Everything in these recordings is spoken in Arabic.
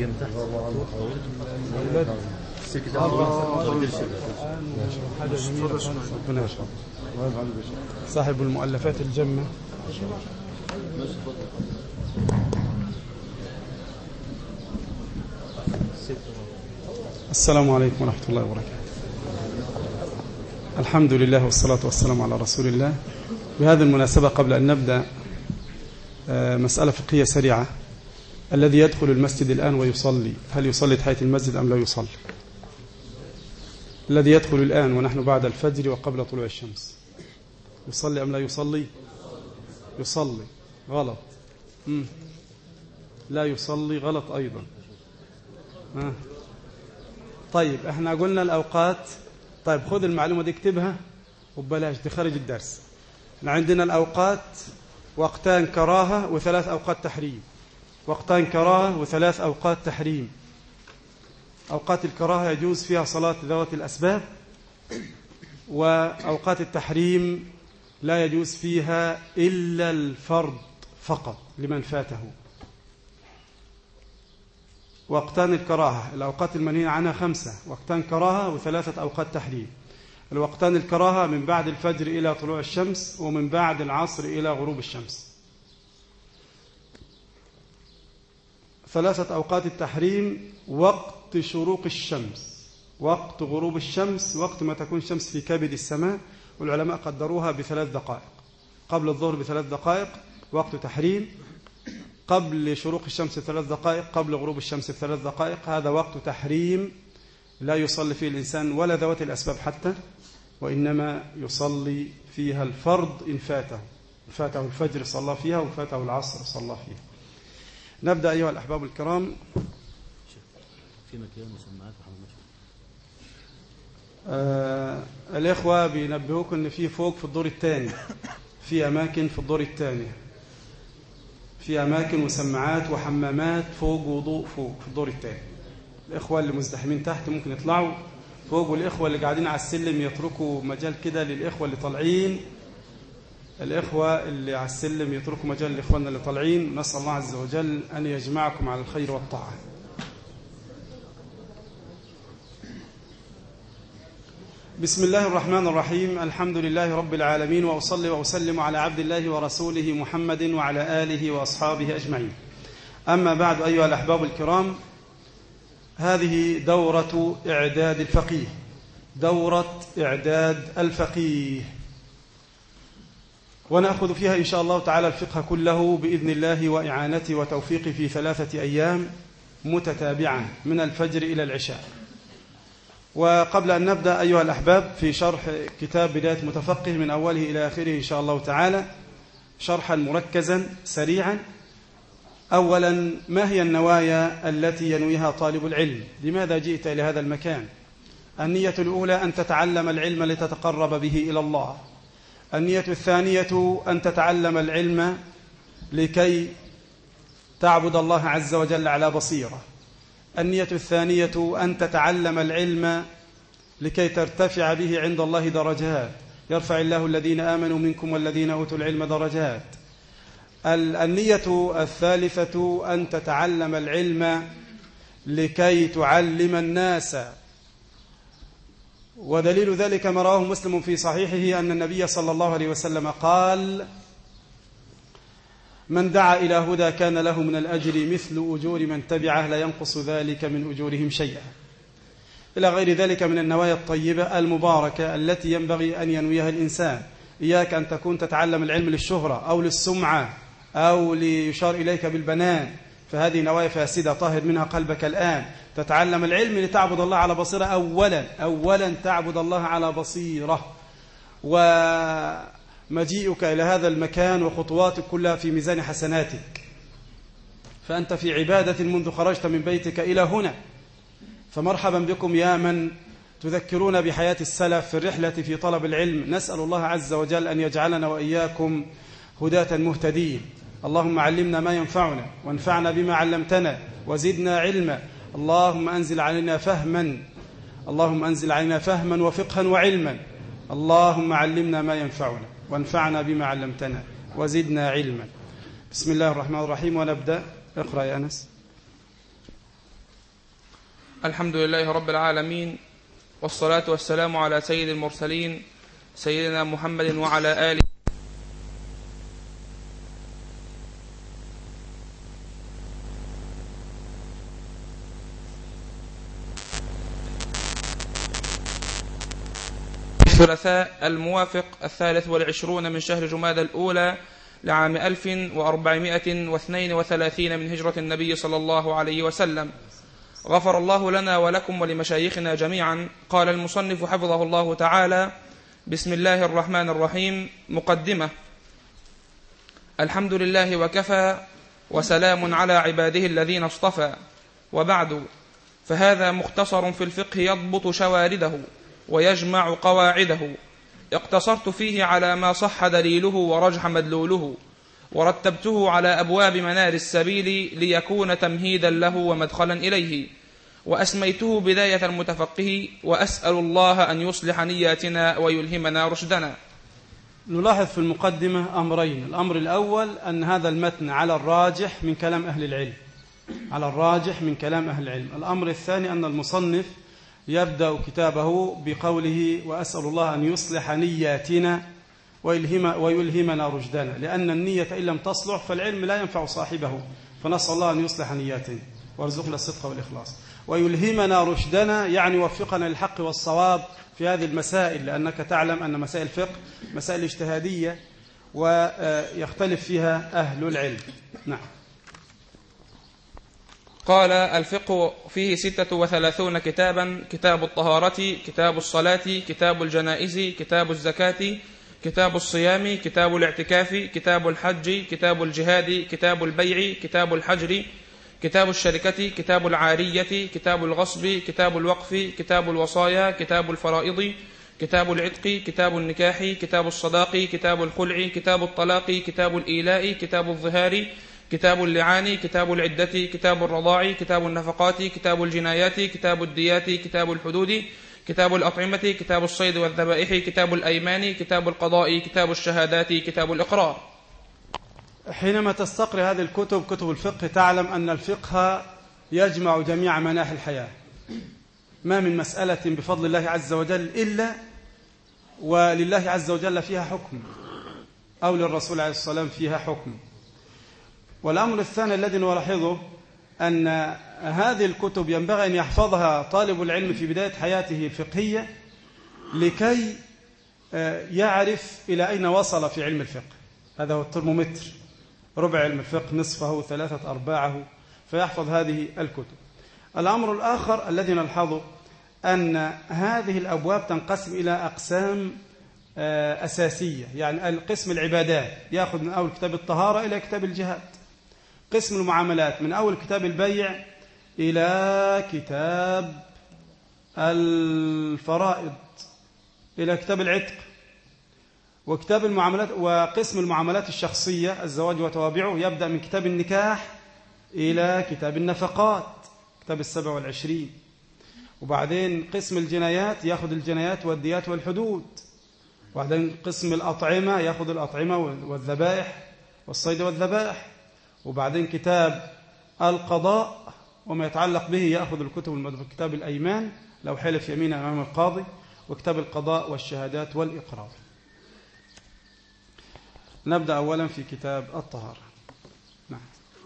من تحت صاحب المؤلفات الجمة. السلام عليكم ورحمة الله وبركاته. الحمد لله والصلاة والسلام على رسول الله. بهذه المناسبة قبل أن نبدأ مسألة فقهية سريعة. الذي يدخل المسجد الآن ويصلي هل يصلي تحية المسجد أم لا يصلي؟ الذي يدخل الآن ونحن بعد الفجر وقبل طلوع الشمس يصلي أم لا يصلي؟ يصلي. غلط. لا يصلي. غلط أيضا. طيب احنا قلنا الأوقات. طيب خذ المعلومة دي اكتبها وبلاش دي خارج الدرس. عندنا الأوقات وقتان كراهة وثلاث أوقات تحريم. وقتان كراهة وثلاث أوقات تحريم. أوقات الكراهة يجوز فيها صلاة ذوات الأسباب، وأوقات التحريم لا يجوز فيها إلا الفرض فقط لمن فاته. وقتان الكراهة الأوقات المنهي عنها 5 وقتان كراهة وثلاثة أوقات تحريم. الوقتان الكراهة من بعد الفجر إلى طلوع الشمس ومن بعد العصر إلى غروب الشمس. ثلاثة أوقات التحريم وقت شروق الشمس، وقت غروب الشمس، وقت ما تكون الشمس في كبد السماء، والعلماء قدروها ب3 دقائق. قبل الظهر ب3 دقائق وقت تحريم، قبل شروق الشمس 3 دقائق، قبل غروب الشمس 3 دقائق. هذا وقت تحريم لا يصلي فيه الإنسان ولا ذوات الأسباب حتى، وإنما يصلي فيها الفرض إن فاته الفجر صلى فيها وفاته العصر صلى فيها. نبدأ أيها الأحباب الكرام. في مكان مسمعات الإخوة بينبهوكم أن في فوق في الدور الثاني، في أماكن في الدور الثاني، في أماكن مسمعات وحمامات فوق وضوء فوق في الدور الثاني. الإخوة اللي مزدحمين تحت ممكن يطلعوا فوق، والإخوة اللي قاعدين على السلم يتركوا مجال كده للإخوة اللي طالعين. الإخوة اللي على السلم يتركوا مجال لإخواننا اللي طالعين. نسأل الله عز وجل أن يجمعكم على الخير والطاعة. بسم الله الرحمن الرحيم. الحمد لله رب العالمين، وأصلي وأسلم على عبد الله ورسوله محمد وعلى آله وأصحابه أجمعين. أما بعد أيها الأحباب الكرام، هذه دورة إعداد الفقيه، دورة إعداد الفقيه، ونأخذ فيها إن شاء الله تعالى الفقه كله بإذن الله وإعانته وتوفيقه في 3 أيام متتابعة من الفجر إلى العشاء. وقبل أن نبدأ أيها الأحباب في شرح كتاب بداية متفقه من أوله إلى آخره إن شاء الله تعالى شرحا مركزا سريعا. أولا، ما هي النوايا التي ينويها طالب العلم؟ لماذا جئت إلى هذا المكان؟ النية الأولى أن تتعلم العلم لتتقرب به إلى الله. النية الثانية أن تتعلم العلم لكي تعبد الله عز وجل على بصيرة. النية الثانية أن تتعلم العلم لكي ترتفع به عند الله درجات، يرفع الله الذين آمنوا منكم والذين أوتوا العلم درجات. النية الثالثة أن تتعلم العلم لكي تعلم الناس. ودليل ذلك ما رواه مسلم في صحيحه أن النبي صلى الله عليه وسلم قال: من دعا إلى هدى كان له من الأجر مثل أجور من تبعه لا ينقص ذلك من أجورهم شيئا، إلى غير ذلك من النوايا الطيبة المباركة التي ينبغي أن ينويها الإنسان. إياك أن تكون تتعلم العلم للشهرة أو للسمعة أو ليشار إليك بالبنان، فهذه نوايا فاسدة. طهر منها قلبك الآن. تتعلم العلم لتعبد الله على بصيرة. أولا تعبد الله على بصيرة، ومجيئك إلى هذا المكان وخطواتك كلها في ميزان حسناتك، فأنت في عبادة منذ خرجت من بيتك إلى هنا. فمرحبا بكم يا من تذكرون بحياة السلف في الرحلة في طلب العلم. نسأل الله عز وجل أن يجعلنا وإياكم هداة مهتدين. اللهم علمنا ما ينفعنا وانفعنا بما علمتنا وزدنا علما. اللهم أنزل علينا فهما وفقها وعلما. اللهم علمنا ما ينفعنا وانفعنا بما علمتنا وزدنا علما. بسم الله الرحمن الرحيم. ونبدأ. اقرأ يا أنس. الحمد لله رب العالمين، والصلاة والسلام على سيد المرسلين سيدنا محمد وعلى آله الثلاثاء الموافق 23 من شهر جمادى الأولى لعام 1432 من هجرة النبي صلى الله عليه وسلم. غفر الله لنا ولكم ولمشايخنا جميعا. قال المصنف حفظه الله تعالى: بسم الله الرحمن الرحيم. مقدمة. الحمد لله وكفى، وسلام على عباده الذين اصطفى، وبعد، فهذا مختصر في الفقه يضبط شوارده ويجمع قواعده. اقتصرت فيه على ما صح دليله ورجح مدلوله، ورتبته على أبواب منار السبيل ليكون تمهيدا له ومدخلا إليه، وأسميته بداية المتفقه، وأسأل الله أن يصلح نياتنا ويلهمنا رشدنا. نلاحظ في المقدمة أمرين. الأمر الأول أن هذا المتن على الراجح من كلام أهل العلم، على الراجح من كلام أهل العلم. الأمر الثاني أن المصنف يبدأ كتابه بقوله: وأسأل الله أن يصلح نياتنا ويلهمنا رشدنا، لأن النية إن لم تصلح فالعلم لا ينفع صاحبه، فنسأل الله أن يصلح نياتنا وارزقنا الصدق والإخلاص. ويلهمنا رشدنا يعني وفقنا للحق والصواب في هذه المسائل، لأنك تعلم أن مسائل الفقه مسائل اجتهادية ويختلف فيها أهل العلم. نعم. قال: الفقه فيه 36 كتابا: كتاب الطهارة، كتاب الصلاة، كتاب الجنائز، كتاب الزكاة، كتاب الصيام، كتاب الاعتكاف، كتاب الحج، كتاب الجهاد، كتاب البيع، كتاب الحجر، كتاب الشركة، كتاب العارية، كتاب الغصب، كتاب الوقف، كتاب الوصايا، كتاب الفرائض، كتاب العتق، كتاب النكاح، كتاب الصداق، كتاب الخلع، كتاب الطلاق، كتاب الإيلاء، كتاب الظهار، كتاب اللعان، كتاب العدة، كتاب الرضاع، كتاب النفقات، كتاب الجنايات، كتاب الديات، كتاب الحدود، كتاب الأطعمة، كتاب الصيد والذبائح، كتاب الأيمان، كتاب القضاء، كتاب الشهادات، كتاب الإقرار. حينما تستقرأ هذه الكتب، كتب الفقه، تعلم أن الفقه يجمع جميع مناحي الحياة. ما من مسألة بفضل الله عز وجل إلا ولله عز وجل فيها حكم، أو للرسول عليه الصلاة والسلام فيها حكم. والأمر الثاني الذي نلاحظه أن هذه الكتب ينبغي أن يحفظها طالب العلم في بداية حياته الفقهية لكي يعرف إلى أين وصل في علم الفقه. هذا هو الترمومتر، ربع علم الفقه، نصفه، 3/4، فيحفظ هذه الكتب. الأمر الآخر الذي نلحظه أن هذه الأبواب تنقسم إلى أقسام أساسية. يعني القسم العبادات يأخذ من أول كتاب الطهارة إلى كتاب الجهاد. قسم المعاملات من أول كتاب البيع إلى كتاب الفرائض إلى كتاب العتق. وكتاب المعاملات وقسم المعاملات الشخصية الزواج وتوابعه يبدأ من كتاب النكاح إلى كتاب النفقات، كتاب 27. وبعدين قسم الجنايات يأخذ الجنايات والديات والحدود. وبعدين قسم الأطعمة يأخذ الأطعمة والذبائح والصيد والذبائح. وبعدين كتاب القضاء وما يتعلق به يأخذ الكتب المدرسة، كتاب الأيمان لو حلف يمين أمام القاضي، وكتاب القضاء والشهادات والإقرار. نبدأ أولا في كتاب الطهارة. نعم.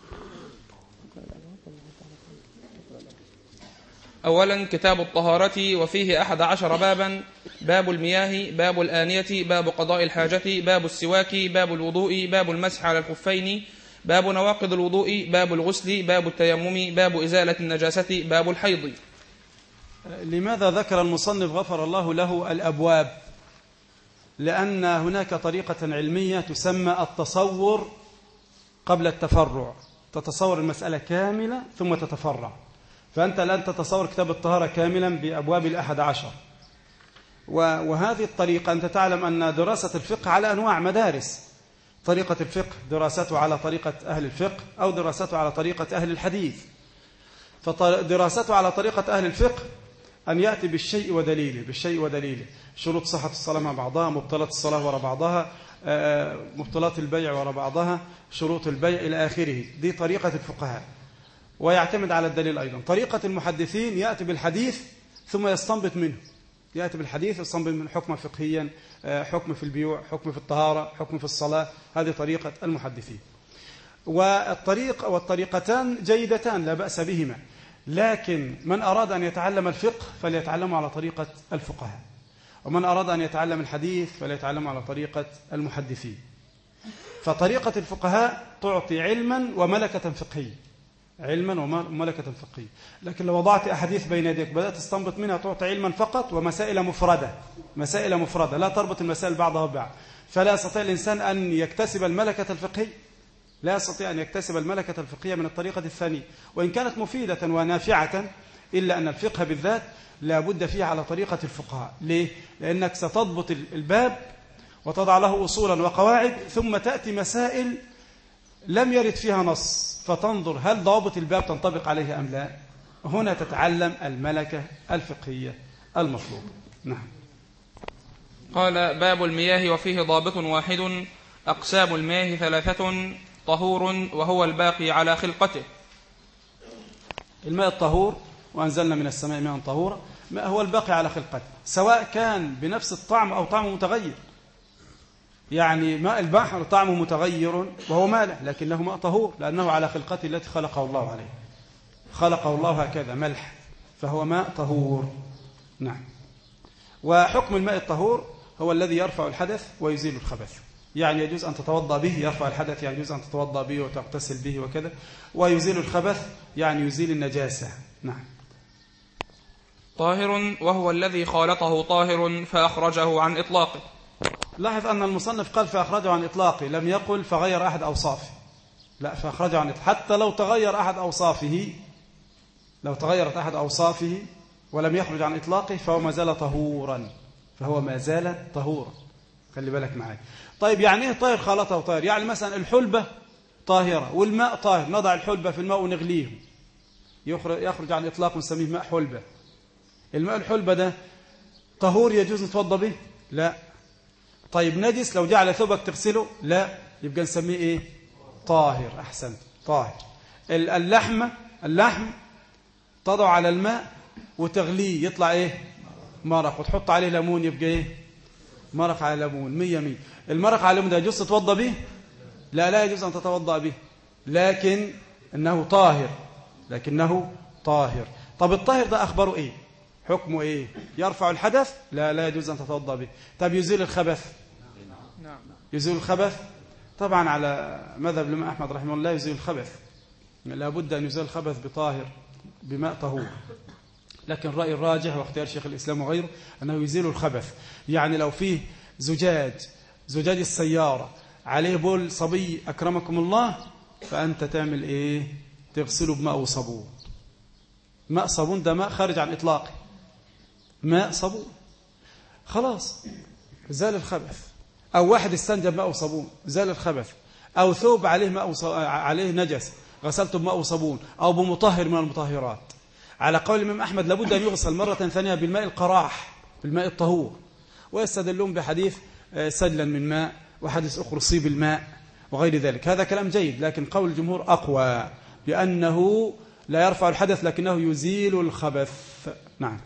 أولا كتاب الطهارة، وفيه 11 بابا: باب المياه، باب الآنية، باب قضاء الحاجة، باب السواك، باب الوضوء، باب المسح على الخفين، باب نواقض الوضوء، باب الغسل، باب التيمم، باب إزالة النجاسة، باب الحيض. لماذا ذكر المصنف غفر الله له الأبواب؟ لأن هناك طريقة علمية تسمى التصور قبل التفرع. تتصور المسألة كاملة ثم تتفرع. فأنت الآن تتصور كتاب الطهارة كاملا بأبواب 11. وهذه الطريقة أنت تعلم أن دراسة الفقه على أنواع مدارس. طريقة الفقه دراسته على طريقة أهل الفقه أو دراسته على طريقة أهل الحديث. فدراسته على طريقة أهل الفقه أن يأتي بالشيء ودليله، شروط صحة الصلاة مع بعضها، مبطلات الصلاة وراء بعضها، مبطلات البيع وراء بعضها، شروط البيع إلى آخره. دي طريقة الفقهاء. ويعتمد على الدليل أيضا. طريقة المحدثين يأتي بالحديث ثم يستنبط منه، يأتي بالحديث يستنبط منه حكما فقهيا، حكم في البيوع، حكم في الطهارة، حكم في الصلاة. هذه طريقة المحدثين. والطريقتان جيدتان لا بأس بهما، لكن من أراد أن يتعلم الفقه فليتعلمه على طريقة الفقهاء، ومن أراد أن يتعلم الحديث فليتعلمه على طريقة المحدثين. فطريقة الفقهاء تعطي علما وملكة فقهية، علما وملكة فقهية. لكن لو وضعت أحاديث بين يديك بدأت تستنبط منها تعطي علما فقط ومسائل مفردة، مسائل مفردة لا تربط المسائل بعضها ببعض، فلا يستطيع الإنسان أن يكتسب الملكة الفقهية، لا يستطيع أن يكتسب الملكة الفقهية من الطريقة الثانية، وإن كانت مفيدة ونافعة، إلا أن الفقه بالذات لا بد فيه على طريقة الفقهاء. ليه؟ لأنك ستضبط الباب وتضع له أصولا وقواعد، ثم تأتي مسائل لم يرد فيها نص، فتنظر هل ضوابط الباب تنطبق عليه أم لا. هنا تتعلم الملكة الفقهية المطلوبة. نعم. قال: باب المياه وفيه ضابط واحد. أقسام المياه 3: طهور وهو الباقي على خلقته. الماء الطهور، وأنزلنا من السماء ماء طهورا، ماء هو الباقي على خلقته، سواء كان بنفس الطعم أو طعمه متغير. يعني ماء البحر طعمه متغير وهو مالح، لكنه ماء طهور لأنه على خلقته التي خلقه الله عليه، خلقه الله هكذا ملح، فهو ماء طهور. نعم. وحكم الماء الطهور هو الذي يرفع الحدث ويزيل الخبث، يعني يجوز أن تتوضأ به، يرفع الحدث يعني يجوز أن تتوضأ به وتغتسل به وكذا، ويزيل الخبث يعني يزيل النجاسة. نعم. طاهر وهو الذي خالطه طاهر فأخرجه عن إطلاقه. لاحظ أن المصنف قال فأخرجه عن إطلاقه، لم يقل فغير أحد أوصافه، لا، فأخرجه عن إطلاقه. حتى لو تغير أحد أوصافه، لو تغيرت أحد أوصافه ولم يخرج عن إطلاقه فهو ما زال طهورا، فهو ما زال طهورا. خلي بالك معي. طيب يعني إيه طاهر خالطه طاهر؟ يعني مثلا الحلبة طاهرة والماء طاهر، نضع الحلبة في الماء ونغليه، يخرج عن إطلاق ونسميه ماء حلبة. الماء الحلبة ده طهور يجوز نتوضى به؟ لا. طيب نجس لو جعل ثوبك تغسله؟ لا، يبقى نسميه ايه؟ طاهر. احسنت، طاهر. اللحم تضع على الماء وتغليه يطلع ايه؟ مرق، وتحط عليه ليمون يبقى ايه؟ مرق على ليمون. 100. المرق على الليمون ده يجوز تتوضى به؟ لا، لا يجوز ان تتوضى به، لكن انه طاهر، لكنه طاهر. طب الطاهر ده اخباره ايه؟ حكمه ايه؟ يرفع الحدث؟ لا، لا يجوز ان تتوضا به. طب يزيل الخبث؟ نعم. يزيل الخبث طبعا على مذهب الإمام أحمد رحمه الله، يزيل الخبث، لا بد ان يزيل الخبث بطاهر، بماء طهور. لكن الرأي الراجح واختيار شيخ الإسلام وغيره أنه يزيل الخبث. يعني لو فيه زجاج السيارة عليه بول صبي أكرمكم الله، فأنت تعمل إيه؟ تغسله بماء وصابون. ماء صابون ده ماء خارج عن إطلاقه، ماء صابون، خلاص زال الخبث. أو واحد استنجى بماء وصابون، زال الخبث. أو ثوب عليه ماء عليه نجس، غسلته بماء وصابون، أو بمطهر من المطهرات. على قول الإمام أحمد لابد أن يغسل مرة ثانية بالماء القراح، بالماء الطهور. ويستدلون بحديث سجلا من ماء، وحديث أخر صيب الماء وغير ذلك. هذا كلام جيد، لكن قول الجمهور أقوى، بأنه لا يرفع الحدث لكنه يزيل الخبث. نعم.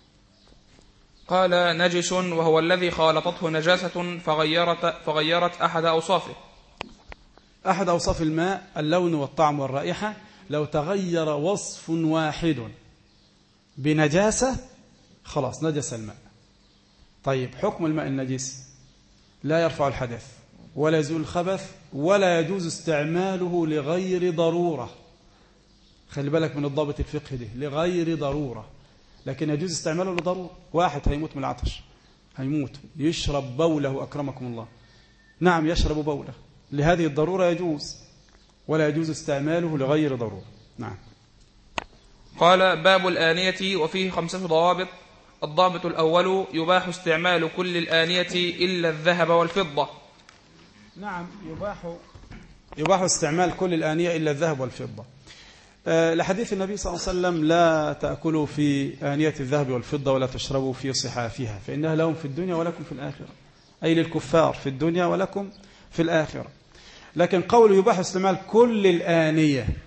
قال: نجس وهو الذي خالطته نجاسة فغيرت أحد أوصافه. أحد أوصاف الماء اللون والطعم والرائحة. لو تغير وصف واحد بنجاسة خلاص نجس الماء. طيب حكم الماء النجس؟ لا يرفع الحدث ولا يزول الخبث ولا يجوز استعماله لغير ضرورة. خلي بالك من الضابط الفقهي ده، لغير ضرورة، لكن يجوز استعماله لضرورة. واحد هيموت من العطش، هيموت، يشرب بوله أكرمكم الله، نعم يشرب بوله، لهذه الضرورة يجوز، ولا يجوز استعماله لغير ضرورة. نعم. قال: باب الآنية وفيه 5 ضوابط. الضابط الأول: يباح استعمال كل الآنية إلا الذهب والفضة. نعم، يباح استعمال كل الآنية إلا الذهب والفضة. لحديث النبي صلى الله عليه وسلم: لا تأكلوا في آنية الذهب والفضة ولا تشربوا في صحافها فإنها لهم في الدنيا ولكم في الآخرة، أي للكفار في الدنيا ولكم في الآخرة. لكن قول يباح استعمال كل الآنية،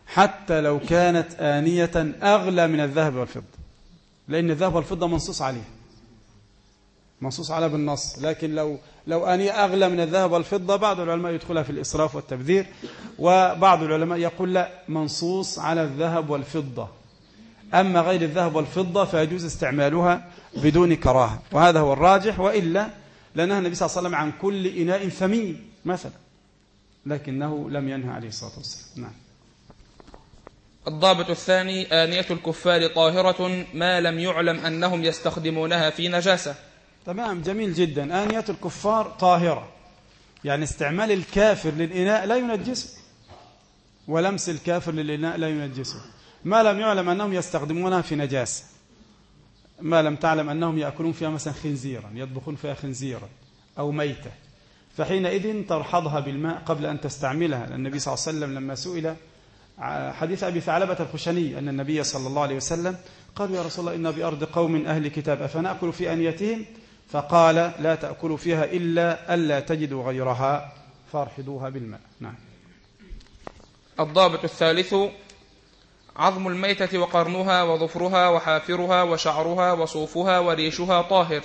حتى لو كانت آنية أغلى من الذهب والفضة، لأن الذهب والفضة منصوص عليه، منصوص على بالنص. لكن لو آنية أغلى من الذهب والفضة، بعض العلماء يدخلها في الإسراف والتبذير، وبعض العلماء يقول لا، منصوص على الذهب والفضة. أما غير الذهب والفضة فيجوز استعمالها بدون كراهة، وهذا هو الراجح. وإلا لأنها النبي صلى الله عليه وسلم عن كل إناء ثمين مثلا، لكنه لم ينهى عليه الصلاة والسلام. نعم. الضابط الثاني: آنية الكفار طاهرة ما لم يعلم أنهم يستخدمونها في نجاسة. تمام، جميل جدا. آنية الكفار طاهرة، يعني استعمال الكافر للإناء لا ينجسه، ولمس الكافر للإناء لا ينجسه، ما لم يعلم أنهم يستخدمونها في نجاسة. ما لم تعلم أنهم يأكلون فيها مثلا خنزيرا، يطبخون فيها خنزيرا أو ميتة، فحينئذ ترحضها بالماء قبل أن تستعملها. لأن النبي صلى الله عليه وسلم لما سئل حديث أبي ثعلبة الخشني أن النبي صلى الله عليه وسلم قال: يا رسول الله، إن بأرض قوم أهل كتاب أفنأكل في أنيتهم؟ فقال: لا تأكلوا فيها إلا ألا تجدوا غيرها فارحضوها بالماء. نعم. الضابط الثالث: عظم الميتة وقرنها وظفرها وحافرها وشعرها وصوفها وريشها طاهر.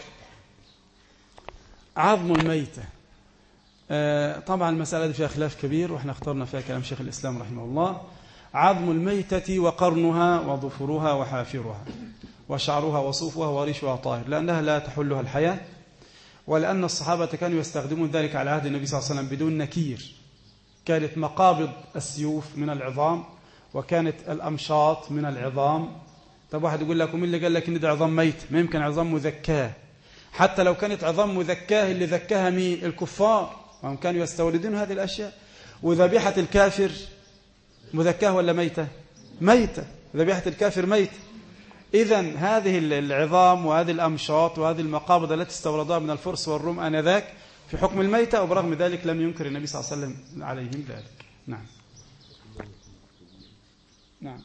عظم الميتة، طبعا المسألة دي فيها خلاف كبير، وإحنا اخترنا فيها كلام شيخ الإسلام رحمه الله. عظم الميتة وقرنها وظفرها وحافرها وشعرها وصوفها وريشها طاهر، لأنها لا تحلها الحياة، ولأن الصحابة كانوا يستخدمون ذلك على عهد النبي صلى الله عليه وسلم بدون نكير. كانت مقابض السيوف من العظام، وكانت الأمشاط من العظام. طب واحد يقول لك: ومين اللي قال لك إن ده عظام ميت؟ ما يمكن عظام مذكاة. حتى لو كانت عظام مذكاة، اللي ذكاها مين؟ الكفار، وهم كانوا يستوردون هذه الأشياء. وذبيحة الكافر مذكاة ولا ميتة؟ ميتة. ذبيحة الكافر ميتة. إذن هذه العظام وهذه الأمشاط وهذه المقابض التي استوردوها من الفرس والروم آنذاك في حكم الميتة، وبرغم ذلك لم ينكر النبي صلى الله عليه وسلم عليهم ذلك. نعم. نعم.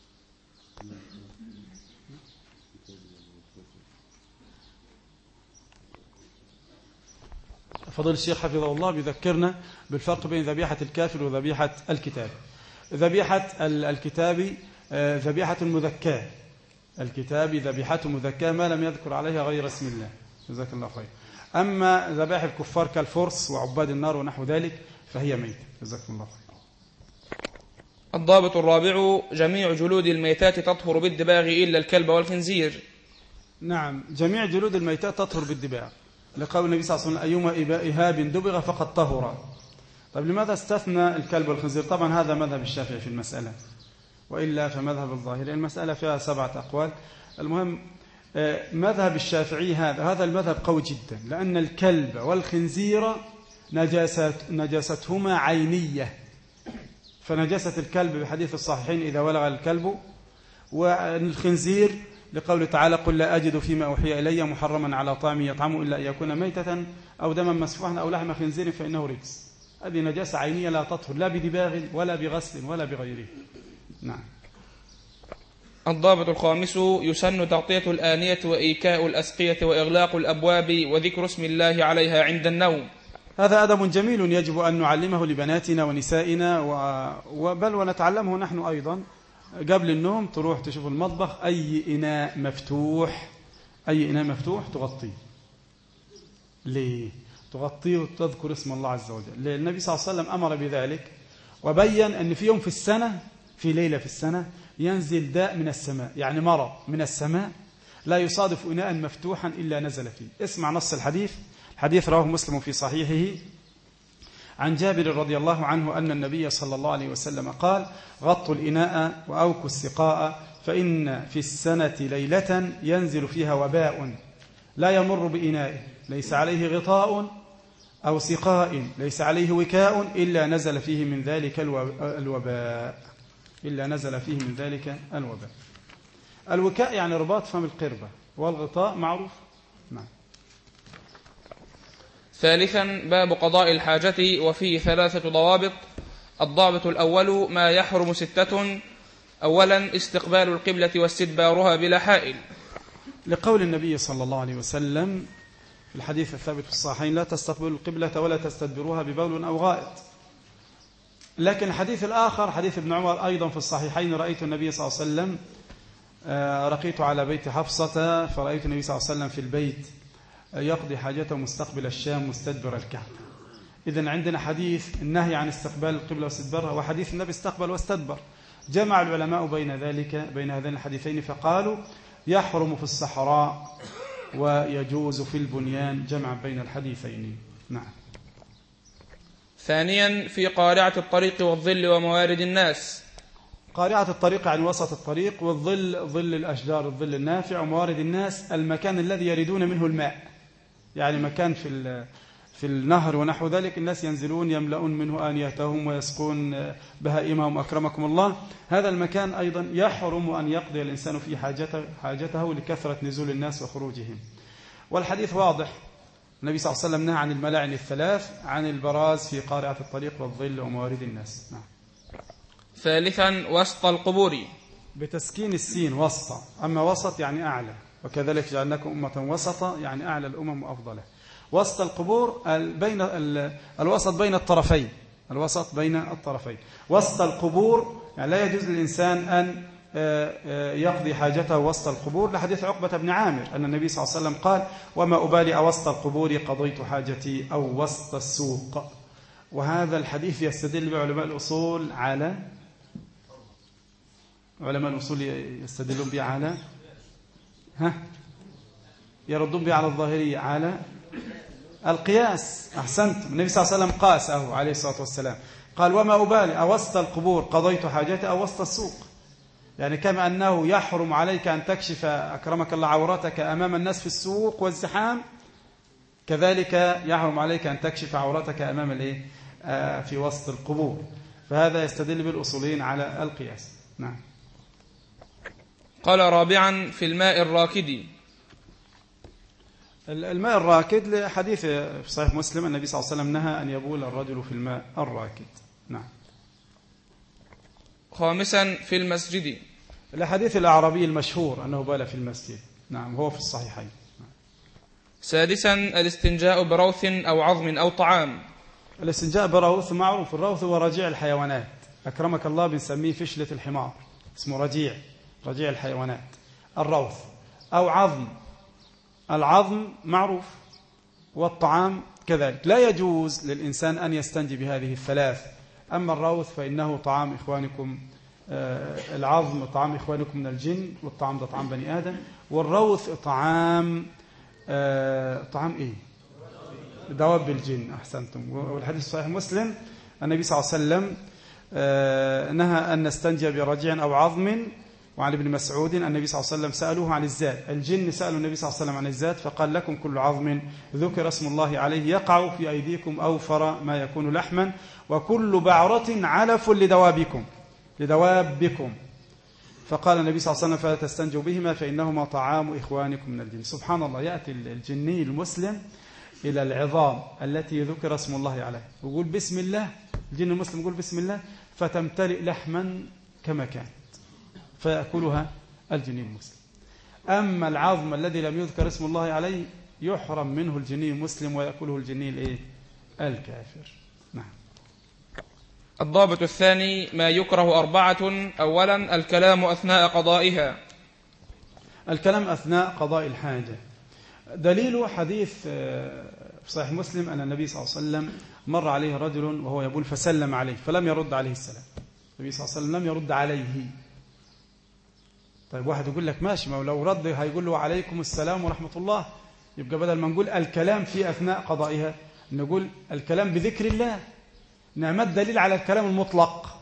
فضل الشيخ حفظه الله بيذكرنا بالفرق بين ذبيحة الكافر وذبيحة الكتاب. ذبيحة الكتاب ذبيحة مذكاة، الكتاب ذبيحة مذكاة ما لم يذكر عليها غير اسم الله، جزاك الله خير. أما ذبائح الكفار كالفرس وعباد النار ونحو ذلك فهي ميتة، جزاكم الله خير. الضابط الرابع: جميع جلود الميتات تطهر بالدباغ إلا الكلب والخنزير. نعم، جميع جلود الميتات تطهر بالدباغ، لقول النبي صلى الله عليه وسلم: أيما إهاب دبغ فقد طهر. طيب لماذا استثنى الكلب والخنزير؟ طبعا هذا مذهب الشافعي في المسألة، وإلا فمذهب الظاهري. المسألة فيها 7 أقوال. المهم مذهب الشافعي هذا المذهب قوي جدا، لأن الكلب والخنزير نجاستهما عينية. فنجاسة الكلب بحديث الصحيحين: إذا ولغ الكلب، والخنزير لقوله تعالى: قل لا أجد فيما أوحي إلي محرما على طعام يطعمه إلا أن يكون ميتة أو دما مسفوحا أو لحم خنزير فإنه رجس. هذه نجاسة عينية لا تطهر لا بدباغ ولا بغسل ولا بغيره. نعم. الضابط الخامس: يسن تغطية الآنية وإيكاء الأسقية وإغلاق الأبواب وذكر اسم الله عليها عند النوم. هذا أدب جميل يجب أن نعلمه لبناتنا ونسائنا، بل ونتعلمه نحن أيضا. قبل النوم تروح تشوف المطبخ، أي إناء مفتوح، أي إناء مفتوح تغطيه. ليه؟ تغطيه وتذكر اسم الله عز وجل. النبي صلى الله عليه وسلم أمر بذلك، وبين أن في يوم في السنة، في ليلة في السنة، ينزل داء من السماء، يعني مرض من السماء لا يصادف إناء مفتوحا إلا نزل فيه. اسمع نص الحديث. الحديث رواه مسلم في صحيحه عن جابر رضي الله عنه أن النبي صلى الله عليه وسلم قال: غطوا الإناء وأوكوا السقاء، فإن في السنة ليلة ينزل فيها وباء لا يمر بإناء ليس عليه غطاء أو سقاء ليس عليه وكاء إلا نزل فيه من ذلك الوباء. إلا نزل فيه من ذلك الوباء. الوكاء يعني رباط فم القربة، والغطاء معروف. نعم. ثالثا: باب قضاء الحاجة، وفيه 3 ضوابط. الضابط الأول: ما يحرم 6. أولا: استقبال القبلة واستدبارها بلا حائل، لقول النبي صلى الله عليه وسلم في الحديث الثابت في الصحيحين: لا تستقبلوا القبلة ولا تستدبروها ببول أو غائط. لكن الحديث الآخر حديث ابن عمر أيضا في الصحيحين: رأيت النبي صلى الله عليه وسلم، رقيت على بيت حفصة فرأيت النبي صلى الله عليه وسلم في البيت يقضي حاجته مستقبل الشام مستدبر الكعبة. إذن عندنا حديث النهي عن استقبال القبلة واستدبارها، وحديث النبي استقبل واستدبر. جمع العلماء بين هذين الحديثين فقالوا يحرم في الصحراء ويجوز في البنيان، جمع بين الحديثين. نعم. ثانيا في قارعة الطريق والظل وموارد الناس. قارعة الطريق يعني وسط الطريق، والظل ظل الأشجار الظل النافع، وموارد الناس المكان الذي يريدون منه الماء، يعني مكان في النهر ونحو ذلك، الناس ينزلون يملؤون منه آنيتهم ويسقون بهائمهم أكرمكم الله. هذا المكان أيضا يحرم أن يقضي الإنسان فيه حاجته لكثرة نزول الناس وخروجهم. والحديث واضح، النبي صلى الله عليه وسلم نهى عن الملاعن الثلاث، عن البراز في قارعة الطريق والظل وموارد الناس. نعم. ثالثا وسط القبور بتسكين السين وسط، أما وسط يعني أعلى، وكذلك جعلناكم أمة وسطا يعني أعلى الأمم وأفضلها. وسط القبور الوسط بين الطرفين، الوسط بين الطرفين. وسط القبور يعني لا يجوز للإنسان أن يقضي حاجته وسط القبور، لحديث عقبة بن عامر أن النبي صلى الله عليه وسلم قال: وما أبالي أوسط القبور قضيت حاجتي أو وسط السوق. وهذا الحديث يستدل بعلماء الأصول على يستدلون به على يردون به على الظاهرية على القياس. أحسنتم. النبي صلى الله عليه وسلم قاسه عليه الصلاة والسلام، قال: وما أبالي أوسط القبور قضيت حاجتي أو وسط السوق. يعني كما أنه يحرم عليك أن تكشف أكرمك الله عورتك أمام الناس في السوق والزحام، كذلك يحرم عليك أن تكشف عورتك أمام في وسط القبور. فهذا يستدل بالأصولين على القياس. نعم. قال رابعا في الماء الراكد. الماء الراكد لحديث في صحيح مسلم النبي صلى الله عليه وسلم نهى أن يبول الرجل في الماء الراكد. نعم. خامسا في المسجد. الحديث الأعرابي المشهور أنه بال في المسجد. نعم، هو في الصحيحين. نعم. سادسا الاستنجاء بروث أو عظم أو طعام. الاستنجاء بروث معروف، الروث هو رجيع الحيوانات، أكرمك الله بنسميه فشلة الحمار، اسمه رجيع الحيوانات الروث، أو عظم. العظم معروف، والطعام كذلك. لا يجوز للإنسان أن يستنجي بهذه الثلاث. أما الروث فإنه طعام إخوانكم، العظم طعام إخوانكم من الجن، والطعام ده طعام بني آدم، والروث طعام إيه؟ دواب الجن. أحسنتم. والحديث صحيح مسلم النبي صلى الله عليه وسلم نهى أن نستنجي برجيع أو عظم. وعن ابن مسعود النبي صلى الله عليه وسلم سألوه عن الزاد، الجن سألوا النبي صلى الله عليه وسلم عن الزاد فقال: لكم كل عظم ذكر اسم الله عليه يقع في أيديكم أوفر ما يكون لحما، وكل بعرة علف لدوابكم. فقال النبي صلى الله عليه وسلم: فلا تستنجوا بهما فإنهما طعام إخوانكم من الجن. سبحان الله، يأتي الجني المسلم إلى العظام التي ذكر اسم الله عليه ويقول بسم الله، الجن المسلم يقول بسم الله، فتمتلئ لحما كما كانت فيأكلها الجني المسلم. أما العظم الذي لم يذكر اسم الله عليه يحرم منه الجني المسلم ويأكله الجني الكافر. نعم. الضابط الثاني ما يكره 4. أولا الكلام أثناء قضائها. الكلام أثناء قضاء الحاجة دليل حديث في صحيح مسلم أن النبي صلى الله عليه وسلم مر عليه رجل وهو يبول فسلم عليه فلم يرد عليه السلام. النبي صلى الله عليه وسلم لم يرد عليه. طيب واحد يقول لك ماشي، ما لو رد هيقول له عليكم السلام ورحمة الله، يبقى بدل ما نقول الكلام في أثناء قضائها نقول الكلام بذكر الله. ما الدليل على الكلام المطلق؟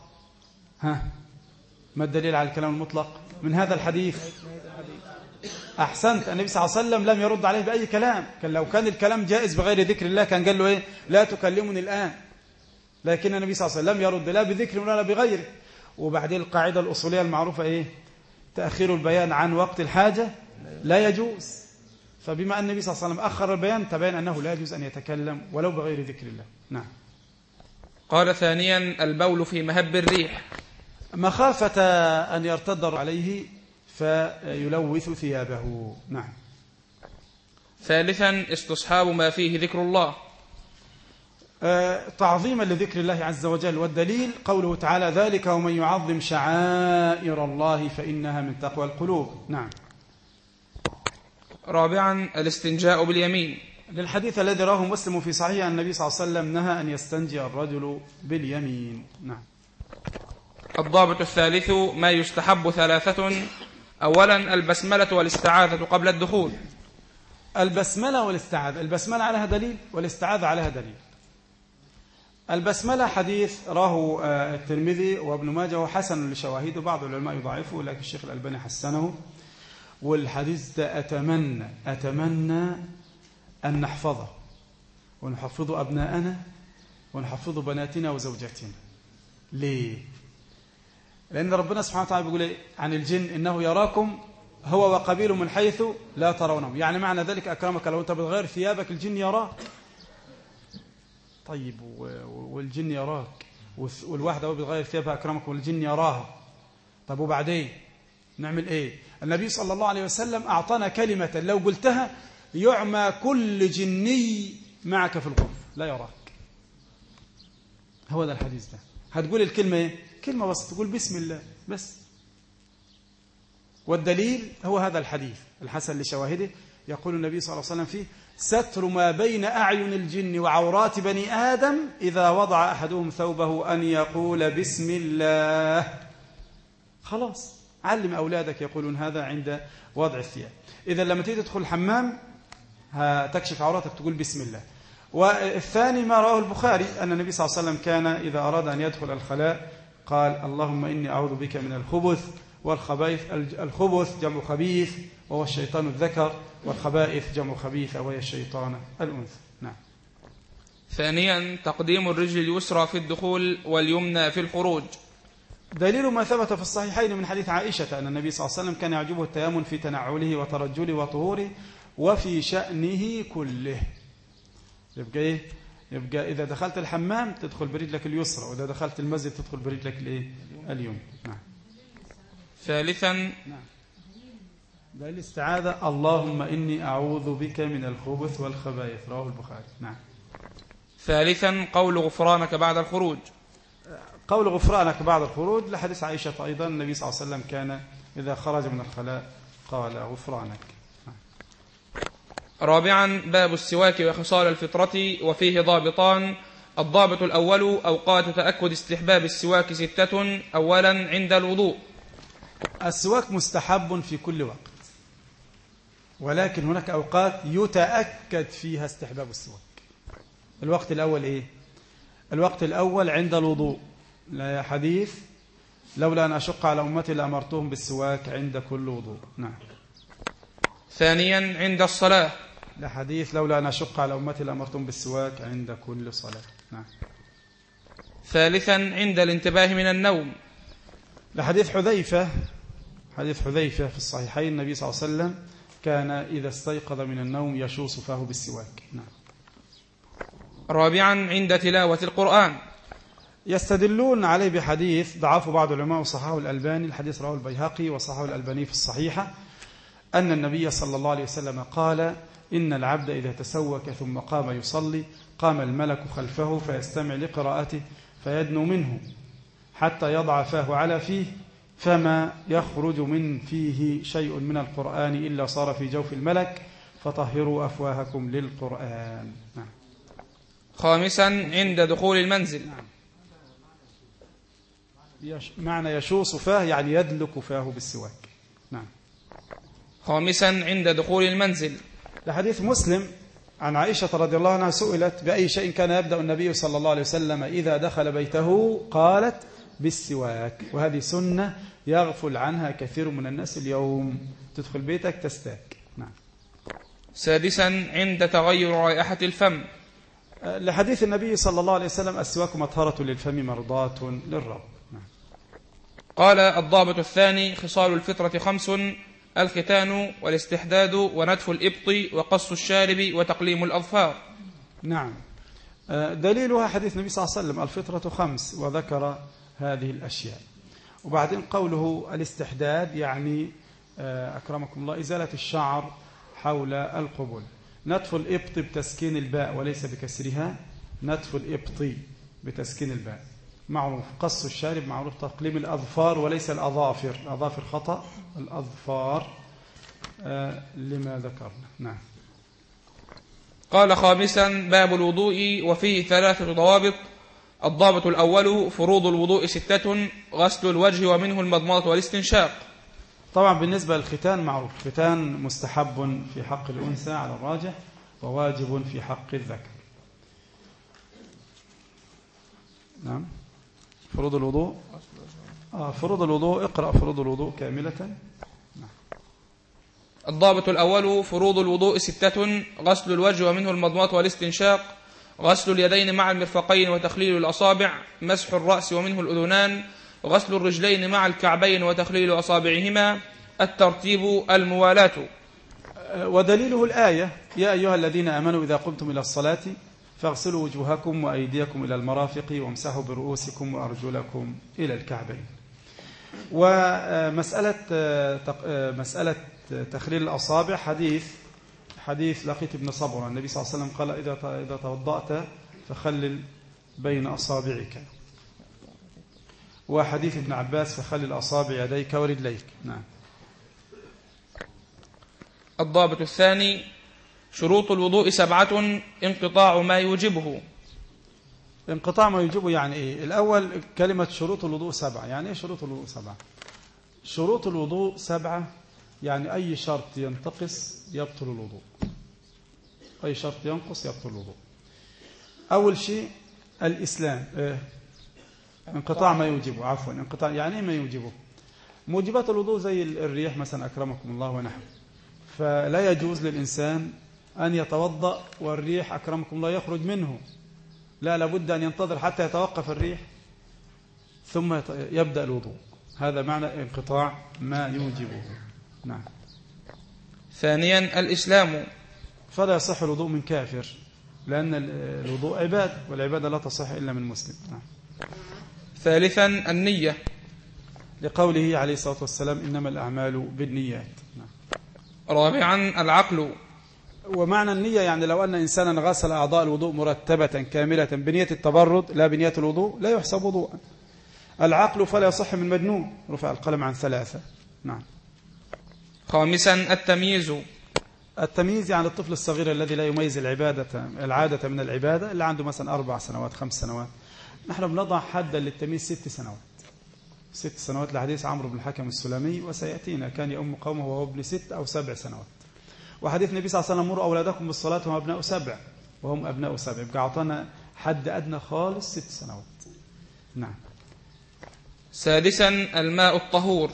ما الدليل على الكلام المطلق من هذا الحديث؟ أحسنت. النبي صلى الله عليه وسلم لم يرد عليه بأي كلام. كان لو كان الكلام جائز بغير ذكر الله كان قال له لا تكلمني الآن. لكن النبي صلى الله عليه وسلم لم يرد لا بذكر ولا بغيره. وبعدين القاعدة الأصولية المعروفة تأخير البيان عن وقت الحاجة لا يجوز. فبما أن النبي صلى الله عليه وسلم أخر البيان تبين أنه لا يجوز أن يتكلم ولو بغير ذكر الله. نعم. قال ثانيا البول في مهب الريح، مخافة أن يرتد عليه فيلوث ثيابه. نعم. ثالثا استصحاب ما فيه ذكر الله. تعظيما لذكر الله عز وجل. والدليل قوله تعالى ذلك ومن يعظم شعائر الله فإنها من تقوى القلوب. نعم. رابعا الاستنجاء باليمين، للحديث الذي رواه مسلم في صحيح أن النبي صلى الله عليه وسلم نهى أن يستنجي الرجل باليمين. نعم. الضابط الثالث ما يستحب ثلاثة. أولا البسملة والاستعاذة قبل الدخول. البسملة والاستعاذة، البسملة عليها دليل والاستعاذة عليها دليل. البسملة حديث راه الترمذي وابن ماجه وحسن لشواهده، بعض العلماء يضعفه لكن الشيخ الألباني حسنه. والحديث ده أتمنى أن نحفظه ونحفظه أبناءنا ونحفظه بناتنا وزوجاتنا. ليه؟ لأن ربنا سبحانه وتعالى بيقول عن الجن إنه يراكم هو وقبيله من حيث لا ترونهم. يعني معنى ذلك أكرمك لو أنت بتغير ثيابك الجن يراك. طيب والجن يراك، والواحدة وهو بتغير ثيابها أكرمك والجن يراها. طب وبعدين نعمل إيه؟ النبي صلى الله عليه وسلم أعطانا كلمة لو قلتها يعمى كل جني معك في الغرفة لا يراك. هو ده الحديث ده. هتقول الكلمة إيه؟ كلمة بس، تقول بسم الله بس. والدليل هو هذا الحديث الحسن لشواهده. يقول النبي صلى الله عليه وسلم فيه ستر ما بين أعين الجن وعورات بني آدم إذا وضع أحدهم ثوبه أن يقول بسم الله. خلاص علم أولادك يقولون هذا عند وضع الثياب. إذا لما تيجي تدخل الحمام تكشف عوراتك تقول بسم الله. والثاني ما رواه البخاري أن النبي صلى الله عليه وسلم كان إذا أراد أن يدخل الخلاء قال اللهم إني أعوذ بك من الخبث والخبائث. الخبث جمع خبيث وهو الشيطان الذكر، والخبائث جمع خبيثة وهي الشيطان الأنثى. نعم. ثانيا تقديم الرجل اليسرى في الدخول واليمنى في الخروج. دليل ما ثبت في الصحيحين من حديث عائشة أن النبي صلى الله عليه وسلم كان يعجبه التيامن في تنعله وترجله وطهوره وفي شأنه كله. يبقى إيه؟ يبقى إذا دخلت الحمام تدخل برجلك اليسرى، وإذا دخلت المسجد تدخل برجلك اليمنى. نعم. ثالثا نعم. دليل الاستعاذة اللهم إني أعوذ بك من الخبث والخبائث رواه البخاري. نعم. ثالثا قول غفرانك بعد الخروج. قول غفرانك بعد الخروج لحديث عائشة أيضا النبي صلى الله عليه وسلم كان إذا خرج من الخلاء قال غفرانك. رابعا باب السواك وخصال الفطرة وفيه ضابطان. الضابط الأول أوقات تأكد استحباب السواك 6. أولا عند الوضوء. السواك مستحب في كل وقت، ولكن هناك أوقات يتأكد فيها استحباب السواك. الوقت الأول إيه؟ الوقت الأول عند الوضوء، لا حديث لولا أن أشق على أمتي لأمرتهم بالسواك عند كل وضوء. نعم. ثانيا عند الصلاة، لحديث لولا أن أشق على أمتي لأمرتهم بالسواك عند كل صلاة. نعم. ثالثا عند الانتباه من النوم، لحديث حذيفة، حديث حذيفة في الصحيحين النبي صلى الله عليه وسلم كان إذا استيقظ من النوم يشوص فاه بالسواك. نعم. رابعا عند تلاوة القرآن، يستدلون عليه بحديث ضعفه بعض العلماء وصححه الألباني. الحديث رواه البيهقي وصححه الألباني في الصحيحة أن النبي صلى الله عليه وسلم قال إن العبد إذا تسوك ثم قام يصلي قام الملك خلفه فيستمع لقراءته فيدنو منه حتى يضع فاه على فيه فما يخرج من فيه شيء من القرآن إلا صار في جوف الملك فطهروا أفواهكم للقرآن. نعم. خامسا عند دخول المنزل. نعم. معنى يشوص فاه يعني يدلك فاه بالسواك. نعم. خامسا عند دخول المنزل، لحديث مسلم عن عائشة رضي الله عنها سئلت بأي شيء كان يبدأ النبي صلى الله عليه وسلم إذا دخل بيته قالت بالسواك، وهذه سنة يغفل عنها كثير من الناس اليوم. تدخل بيتك تستاك. نعم. سادسا عند تغير رائحة الفم، لحديث النبي صلى الله عليه وسلم السواك مطهرة للفم مرضاة للرب. نعم. قال الضابط الثاني خصال الفطرة 5: الختان والاستحداد ونتف الإبط وقص الشارب وتقليم الأظفار. نعم. دليلها حديث النبي صلى الله عليه وسلم الفطرة 5 وذكر هذه الأشياء. وبعدين قوله الاستحداد يعني أكرمكم الله إزالة الشعر حول القبل. نتف الإبط بتسكين الباء وليس بكسرها نتف الإبط بتسكين الباء معروف. قص الشارب معروف. تقليم الأظفار وليس الأظافر. الأظافر خطأ، الأظفار لما ذكرنا. نعم. قال خامسا: باب الوضوء وفيه 3 ضوابط. الضابط الأول: فروض الوضوء 6: غسل الوجه ومنه المضمضة والاستنشاق. طبعا بالنسبة للختان معروف، ختان مستحب في حق الأنثى على الراجح وواجب في حق الذكر. نعم. فروض الوضوء فروض الوضوء، اقرأ فروض الوضوء كاملة. نعم. الضابط الأول: فروض الوضوء 6: غسل الوجه ومنه المضمضة والاستنشاق، غسل اليدين مع المرفقين وتخليل الأصابع، مسح الرأس ومنه الأذنان، غسل الرجلين مع الكعبين وتخليل أصابعهما، الترتيب الموالاة. ودليله الآية: يا أيها الذين آمنوا إذا قمتم إلى الصلاة فاغسلوا وجوهكم وأيديكم إلى المرافق وامسحوا برؤوسكم وأرجلكم إلى الكعبين. ومسألة تخليل الأصابع حديث لقيط بن صبرة، النبي صلى الله عليه وسلم قال: إذا توضأت فخلل بين أصابعك. وحديث ابن عباس: فخلل أصابع يديك ورجليك. نعم. الضابط الثاني: شروط الوضوء 7: انقطاع ما يوجبه. انقطاع ما يوجبه يعني إيه؟ الأول كلمة شروط الوضوء 7، يعني إيه شروط الوضوء 7؟ شروط الوضوء 7 يعني أي شرط ينتقص يبطل الوضوء، أي شرط ينقص يبطل الوضوء. أول شيء الإسلام، انقطاع ما يوجبه، عفوا انقطاع يعني إيه ما يوجبه؟ موجبات الوضوء زي الريح مثلا أكرمكم الله ونحو، فلا يجوز للإنسان أن يتوضأ والريح أكرمكم الله يخرج منه، لا، لابد أن ينتظر حتى يتوقف الريح ثم يبدأ الوضوء. هذا معنى انقطاع ما يوجبه. نعم. ثانيا الإسلام، فلا يصح الوضوء من كافر، لأن الوضوء عبادة، والعبادة لا تصح إلا من مسلم. نعم. ثالثا النية، لقوله عليه الصلاة والسلام: إنما الأعمال بالنيات. نعم. رابعا العقل، ومعنى النية يعني لو أن إنسانا غسل أعضاء الوضوء مرتبة كاملة بنية التبرد لا بنية الوضوء لا يحسب وضوءا. العقل فلا يصح من مجنون، رفع القلم عن 3. نعم. خامسا التمييز، التمييز يعني الطفل الصغير الذي لا يميز العادة من العبادة، اللي عنده مثلا 4 سنوات 5 سنوات. نحن بنضع حدا للتمييز 6 سنوات. 6 سنوات لحديث عمرو بن الحكم السلمي، وسيأتينا كان يؤم قومه وهو ابن 6 أو 7 سنوات. وحديث النبي صلى الله عليه وسلم: مروا أولادكم بالصلاة وهم أبناء 7 وهم أبناء 7. يبقى أعطانا حد أدنى خالص 6 سنوات. نعم. سادسا الماء الطهور،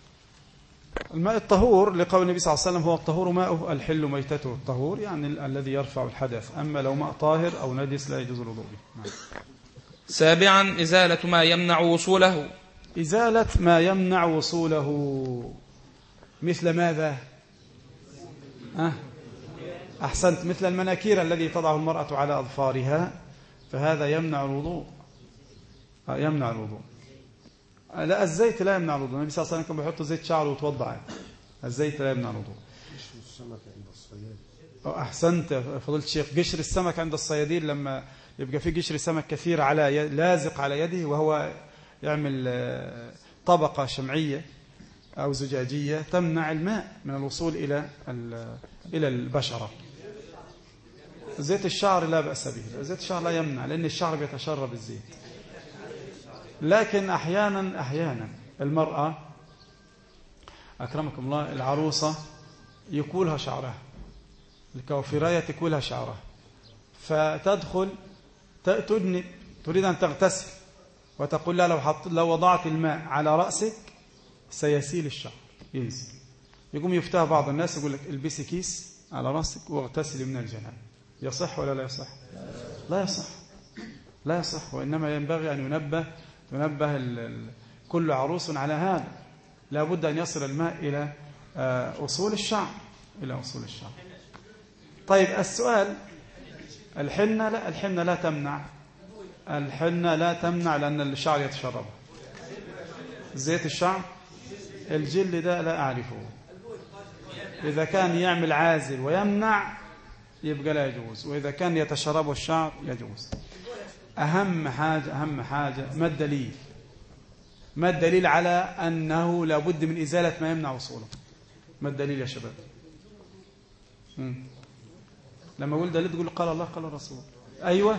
الماء الطهور لقول النبي صلى الله عليه وسلم: هو الطهور ماؤه الحل ميتته. الطهور يعني الذي يرفع الحدث، أما لو ماء طاهر أو نجس لا يجوز الوضوء به. نعم. سابعا إزالة ما يمنع وصوله، إزالة ما يمنع وصوله مثل ماذا؟ أحسنت، مثل المناكير الذي تضعه المرأة على أظفارها، فهذا يمنع الوضوء. يمنع الوضوء. لا، الزيت لا يمنع الوضوء. النبي صلى الله عليه وسلم كان بيحط زيت شعره وتوضع. الزيت لا يمنع الوضوء. قشر السمك عند الصياد. أحسنت فضيلة الشيخ. قشر السمك عند الصيادين، لما يبقى في قشر سمك كثير على لازق على يده وهو يعمل طبقة شمعية أو زجاجية تمنع الماء من الوصول إلى البشرة. زيت الشعر لا بأس به، زيت الشعر لا يمنع، لأن الشعر بيتشرب الزيت. لكن أحيانا المرأة أكرمكم الله العروسة يكولها شعرها، الكوافيرية تكولها شعرها، فتدخل تدني تريد أن تغتسل وتقول لها لو وضعت الماء على رأسك سيسيل الشعر، ينزل. يقوم يفتها بعض الناس يقول لك: البسي كيس على رأسك واغتسلي من الجنابة. يصح ولا لا يصح؟ لا يصح، لا يصح. وإنما ينبغي أن تنبه كل عروس على هذا. لا بد أن يصل الماء إلى أصول الشعر، إلى أصول الشعر. طيب السؤال: الحنة؟ لا، الحنة لا تمنع. الحنة لا تمنع لأن الشعر يتشرب. زيت الشعر، الجل ده لا أعرفه. إذا كان يعمل عازل ويمنع يبقى لا يجوز، وإذا كان يتشربه الشعر يجوز. أهم حاجة ما الدليل على أنه لابد من إزالة ما يمنع وصوله؟ ما الدليل يا شباب؟ لما أقول دليل تقول قال الله قال الرسول. أيوة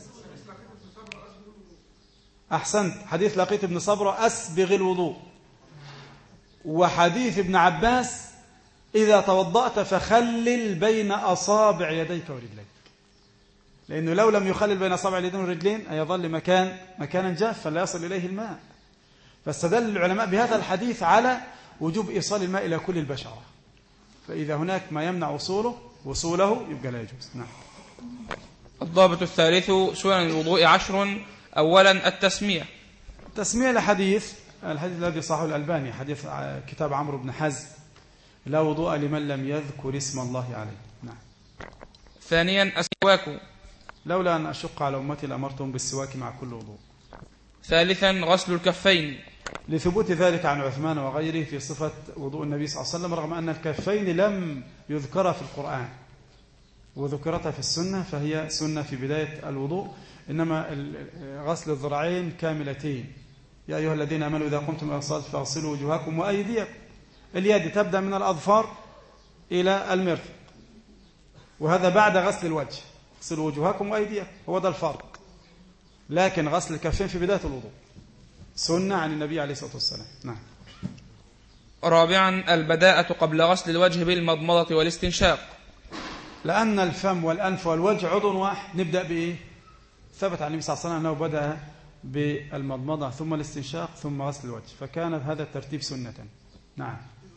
أحسنت. حديث لقيط بن صبرة أسبغ الوضوء، وحديث ابن عباس إذا توضأت فخلل بين أصابع يديك ورجليك، لأنه لو لم يخلل بين أصابع اليدين والرجلين هيظل مكانا جافا لا يصل إليه الماء. فاستدل العلماء بهذا الحديث على وجوب إيصال الماء إلى كل البشرة، فإذا هناك ما يمنع وصوله يبقى لا يجوز. نعم. الضابط الثالث سنن الوضوء 10. أولا التسمية الحديث الذي صححه الألباني، حديث كتاب عمرو بن حزم: لا وضوء لمن لم يذكر اسم الله عليه. نعم. ثانيا السواك، لولا أن أشق على أمتي لأمرتهم بالسواك مع كل وضوء. ثالثا غسل الكفين، لثبوت ذلك عن عثمان وغيره في صفة وضوء النبي صلى الله عليه وسلم، رغم أن الكفين لم يذكرها في القرآن وذكرتها في السنة، فهي سنة في بداية الوضوء، إنما غسل الذراعين كاملتين. يا أيها الذين آمنوا إذا قمتم إلى الصلاة فاغسلوا وجوهكم وأيديكم. اليد تبدأ من الأظفار إلى المرفق، وهذا بعد غسل الوجه. اغسلوا وجوهكم وأيديكم، هو ده الفرق. لكن غسل الكفين في بداية الوضوء سنة عن النبي عليه الصلاة والسلام. نعم. رابعا البداءة قبل غسل الوجه بالمضمضة والاستنشاق، لأن الفم والأنف والوجه عضو واحد. نبدأ بإيه؟ ثبت عن النبي صلى الله عليه وسلم أنه بدأ بالمضمضة ثم الاستنشاق ثم غسل الوجه، فكان هذا الترتيب سنة. نعم.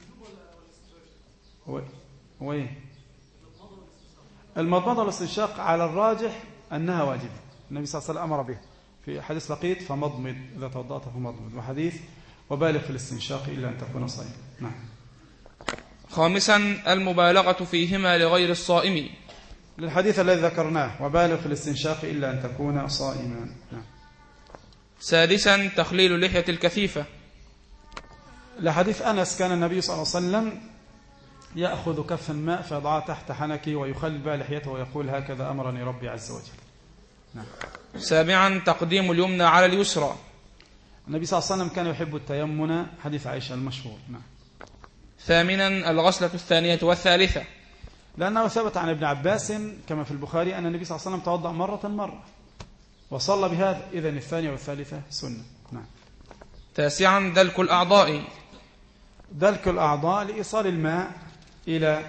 وإيه؟ المضمضة والاستنشاق على الراجح أنها واجبة، النبي صلى الله عليه وسلم أمر به في حديث لقيط: فمضمض إذا توضأت فمضمض، وحديث وبالغ في الاستنشاق إلا أن تكون صائما. نعم. خامسا المبالغة فيهما لغير الصائم، للحديث الذي ذكرناه: وبالغ في الاستنشاق إلا أن تكون صائما. نعم. سادسا تخليل لحية الكثيفة، لحديث أنس: كان النبي صلى الله عليه وسلم يأخذ كفا ماء فيضعها تحت حنكه ويخلل بها لحيته ويقول: هكذا أمرني ربي عز وجل. نعم. سابعا تقديم اليمنى على اليسرى، النبي صلى الله عليه وسلم كان يحب التيمن، حديث عائشة المشهور. نعم. ثامنا الغسلة الثانية والثالثة، لأنه ثبت عن ابن عباس كما في البخاري أن النبي صلى الله عليه وسلم توضأ مرة وصلى بهذا، إذن الثانية والثالثة سنة. نعم. تاسعا دلك الأعضاء، دلك الأعضاء لإيصال الماء إلى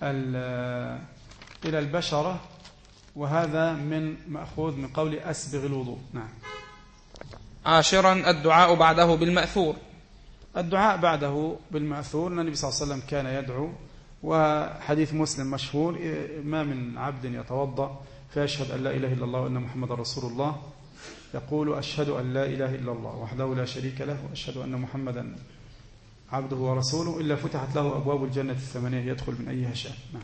البشرة، وهذا مأخوذ من قول أسبغ الوضوء. نعم. عاشرا الدعاء بعده بالمأثور، الدعاء بعده بالمأثور، النبي صلى الله عليه وسلم كان يدعو، وحديث مسلم مشهور: ما من عبد يتوضأ فيشهد أن لا إله إلا الله وأن محمد رسول الله يقول: أشهد أن لا إله إلا الله وحده لا شريك له وأشهد أن محمدا عبده ورسوله إلا فتحت له أبواب الجنة الثمانية يدخل من أيها شاء. نعم.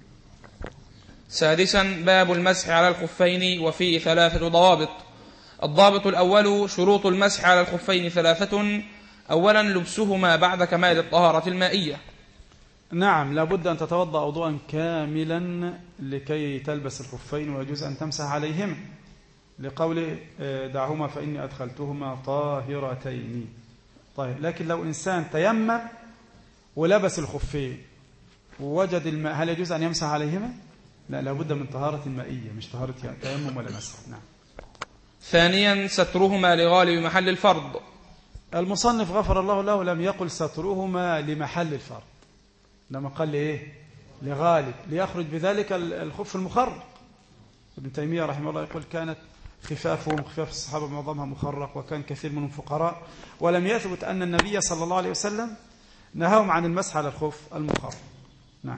سادسا باب المسح على الخفين، وفيه 3 ضوابط. الضابط الأول شروط المسح على الخفين 3. أولا لبسهما بعد كمال الطهارة المائية. نعم، لابد أن تتوضأ وضوءا كاملا لكي تلبس الخفين، ويجوز أن تمسح عليهما لقوله: دعهما فإني أدخلتهما طاهرتين. طيب، لكن لو إنسان تيمم ولبس الخفين ووجد الماء، هل يجوز أن يمسح عليهما؟ لا، لابد من طهارة مائية، مش طهارة تيمم ولا مسح. نعم. ثانيا سترهما لغالب محل الفرض. المصنف غفر الله له لم يقل سترهما لمحل الفرض، لما قال إيه؟ لغالب، ليخرج بذلك الخف المخرق. ابن تيمية رحمه الله يقول: كانت خفافهم خفاف الصحابة معظمها مخرق، وكان كثير منهم فقراء، ولم يثبت أن النبي صلى الله عليه وسلم نهاهم عن المسح على الخف المخرق. نعم.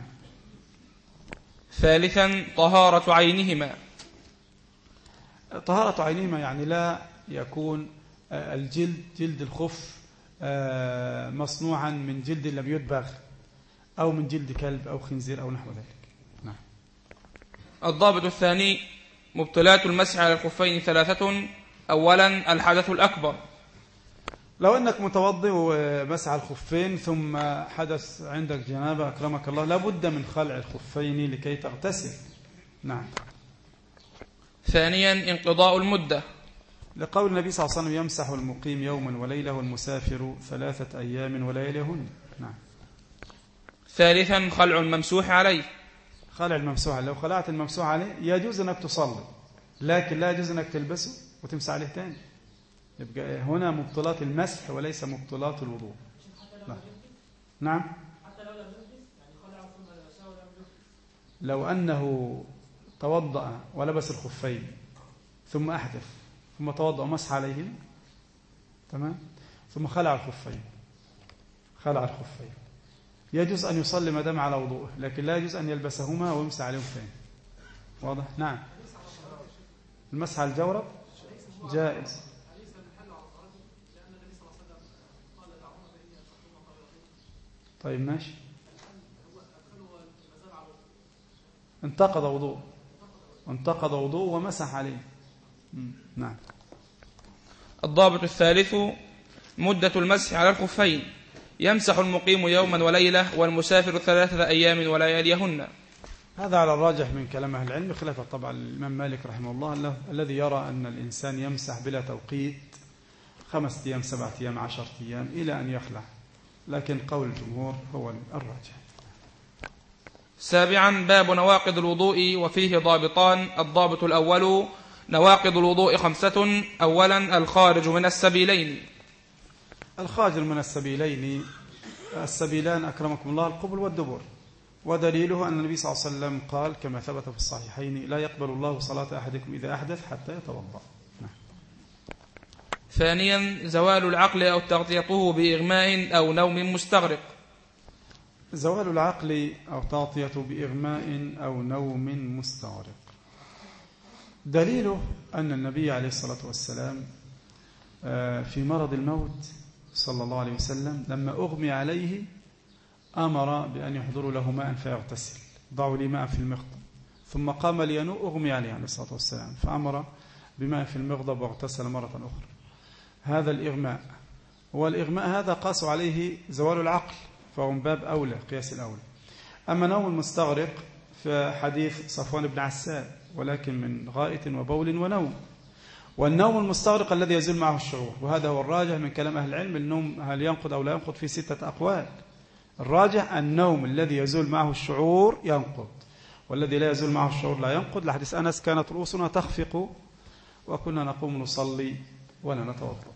ثالثا طهارة عينهما. طهارة عينهما يعني لا يكون جلد الخف مصنوعا من جلد لم يدبغ أو من جلد كلب أو خنزير أو نحو ذلك. نعم. الضابط الثاني مبطلات المسح على الخفين 3. أولا الحدث الأكبر، لو أنك متوضئ ومسح الخفين ثم حدث عندك جنابة أكرمك الله، لابد من خلع الخفين لكي تغتسل. نعم. ثانيا انقضاء المدة، لقول النبي صلى الله عليه وسلم يمسح المقيم يوما وليلة والمسافر 3 أيام ولياليهن. نعم. ثالثا خلع الممسوح عليه، خلع الممسوح، لو خلعت الممسوح عليه يجوز أنك تصلي، لكن لا يجوز أنك تلبسه وتمسح عليه تاني. يبقى هنا مبطلات المسح وليس مبطلات الوضوء. نعم. لو أنه توضأ ولبس الخفين ثم أحدث ثم توضأ ومسح عليهم، تمام، ثم خلع الخفين يجوز أن يصلي ما دام على وضوءه، لكن لا يجوز أن يلبسهما ويمسح عليهم ثاني. واضح؟ نعم. المسح على الجورب جائز. طيب ماشي. انتقض وضوء ومسح عليه. نعم. الضابط الثالث مدة المسح على الخفين، يمسح المقيم يوما وليلة والمسافر 3 أيام ولياليهن. هذا على الراجح من كلام أهل العلم، خلافا طبعا الإمام مالك رحمه الله الذي يرى أن الإنسان يمسح بلا توقيت 5 أيام 7 أيام 10 أيام إلى أن يخلع، لكن قول الجمهور هو الراجح. سابعا باب نواقض الوضوء، وفيه ضابطان. الضابط الأول نواقض الوضوء 5. أولا الخارج من السبيلين. الخارج من السبيلين، السبيلان أكرمكم الله القبل والدبر، ودليله أن النبي صلى الله عليه وسلم قال كما ثبت في الصحيحين لا يقبل الله صلاة أحدكم إذا أحدث حتى يتوضأ. ثانيا زوال العقل أو تغطيته بإغماء أو نوم مستغرق. زوال العقل أو تغطيته بإغماء أو نوم مستغرق، دليله أن النبي عليه الصلاة والسلام في مرض الموت صلى الله عليه وسلم لما أغمي عليه أمر بأن يحضروا له ماء فيغتسل، ضعوا لي ماء في المغضب، ثم قام لينوء أغمي عليه الصلاة والسلام فأمر بماء في المغضب واغتسل مرة أخرى. هذا الإغماء، والإغماء هذا قاسوا عليه زوال العقل، فهو من باب أولى، قياس الأولى. أما نوم المستغرق فحديث صفوان بن عسال ولكن من غائط وبول ونوم، والنوم المستغرق الذي يزول معه الشعور، وهذا هو الراجح من كلام أهل العلم. النوم هل ينقض أو لا ينقض في 6 أقوال. الراجح النوم الذي يزول معه الشعور ينقض، والذي لا يزول معه الشعور لا ينقض، لحديث أنس كانت رؤوسنا تخفق وكنا نقوم نصلي ولا نتوضأ.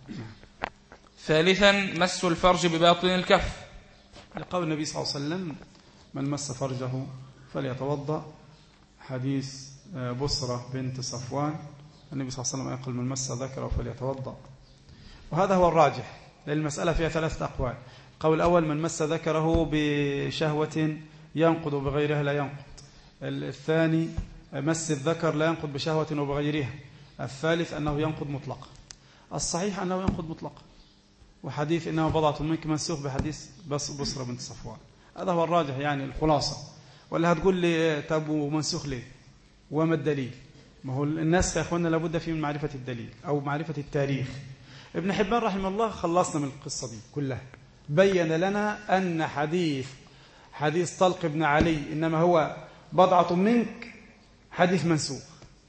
ثالثا مس الفرج بباطن الكف، لقول النبي صلى الله عليه وسلم من مس فرجه فليتوضأ، حديث بصرة بنت صفوان النبي صلى الله عليه وسلم يقول من مس ذكره فليتوضأ. وهذا هو الراجح، لأن المسألة فيها 3 أقوال. قول الأول من مس ذكره بشهوة ينقض وبغيرها لا ينقض. الثاني مس الذكر لا ينقض بشهوة وبغيرها. الثالث أنه ينقض مطلقا. الصحيح أنه ينقض مطلقا، وحديث إنه بضعة منك منسوخ بحديث بصرة بنت صفوان. هذا هو الراجح يعني الخلاصة. ولا هتقول لي طب ومنسوخ ليه وما الدليل؟ ما هو الناس يا أخوانا لابد فيه من معرفة الدليل أو معرفة التاريخ. ابن حبان رحمه الله خلصنا من القصة دي كلها، بين لنا أن حديث طلق بن علي إنما هو بضعة منك حديث منسوخ.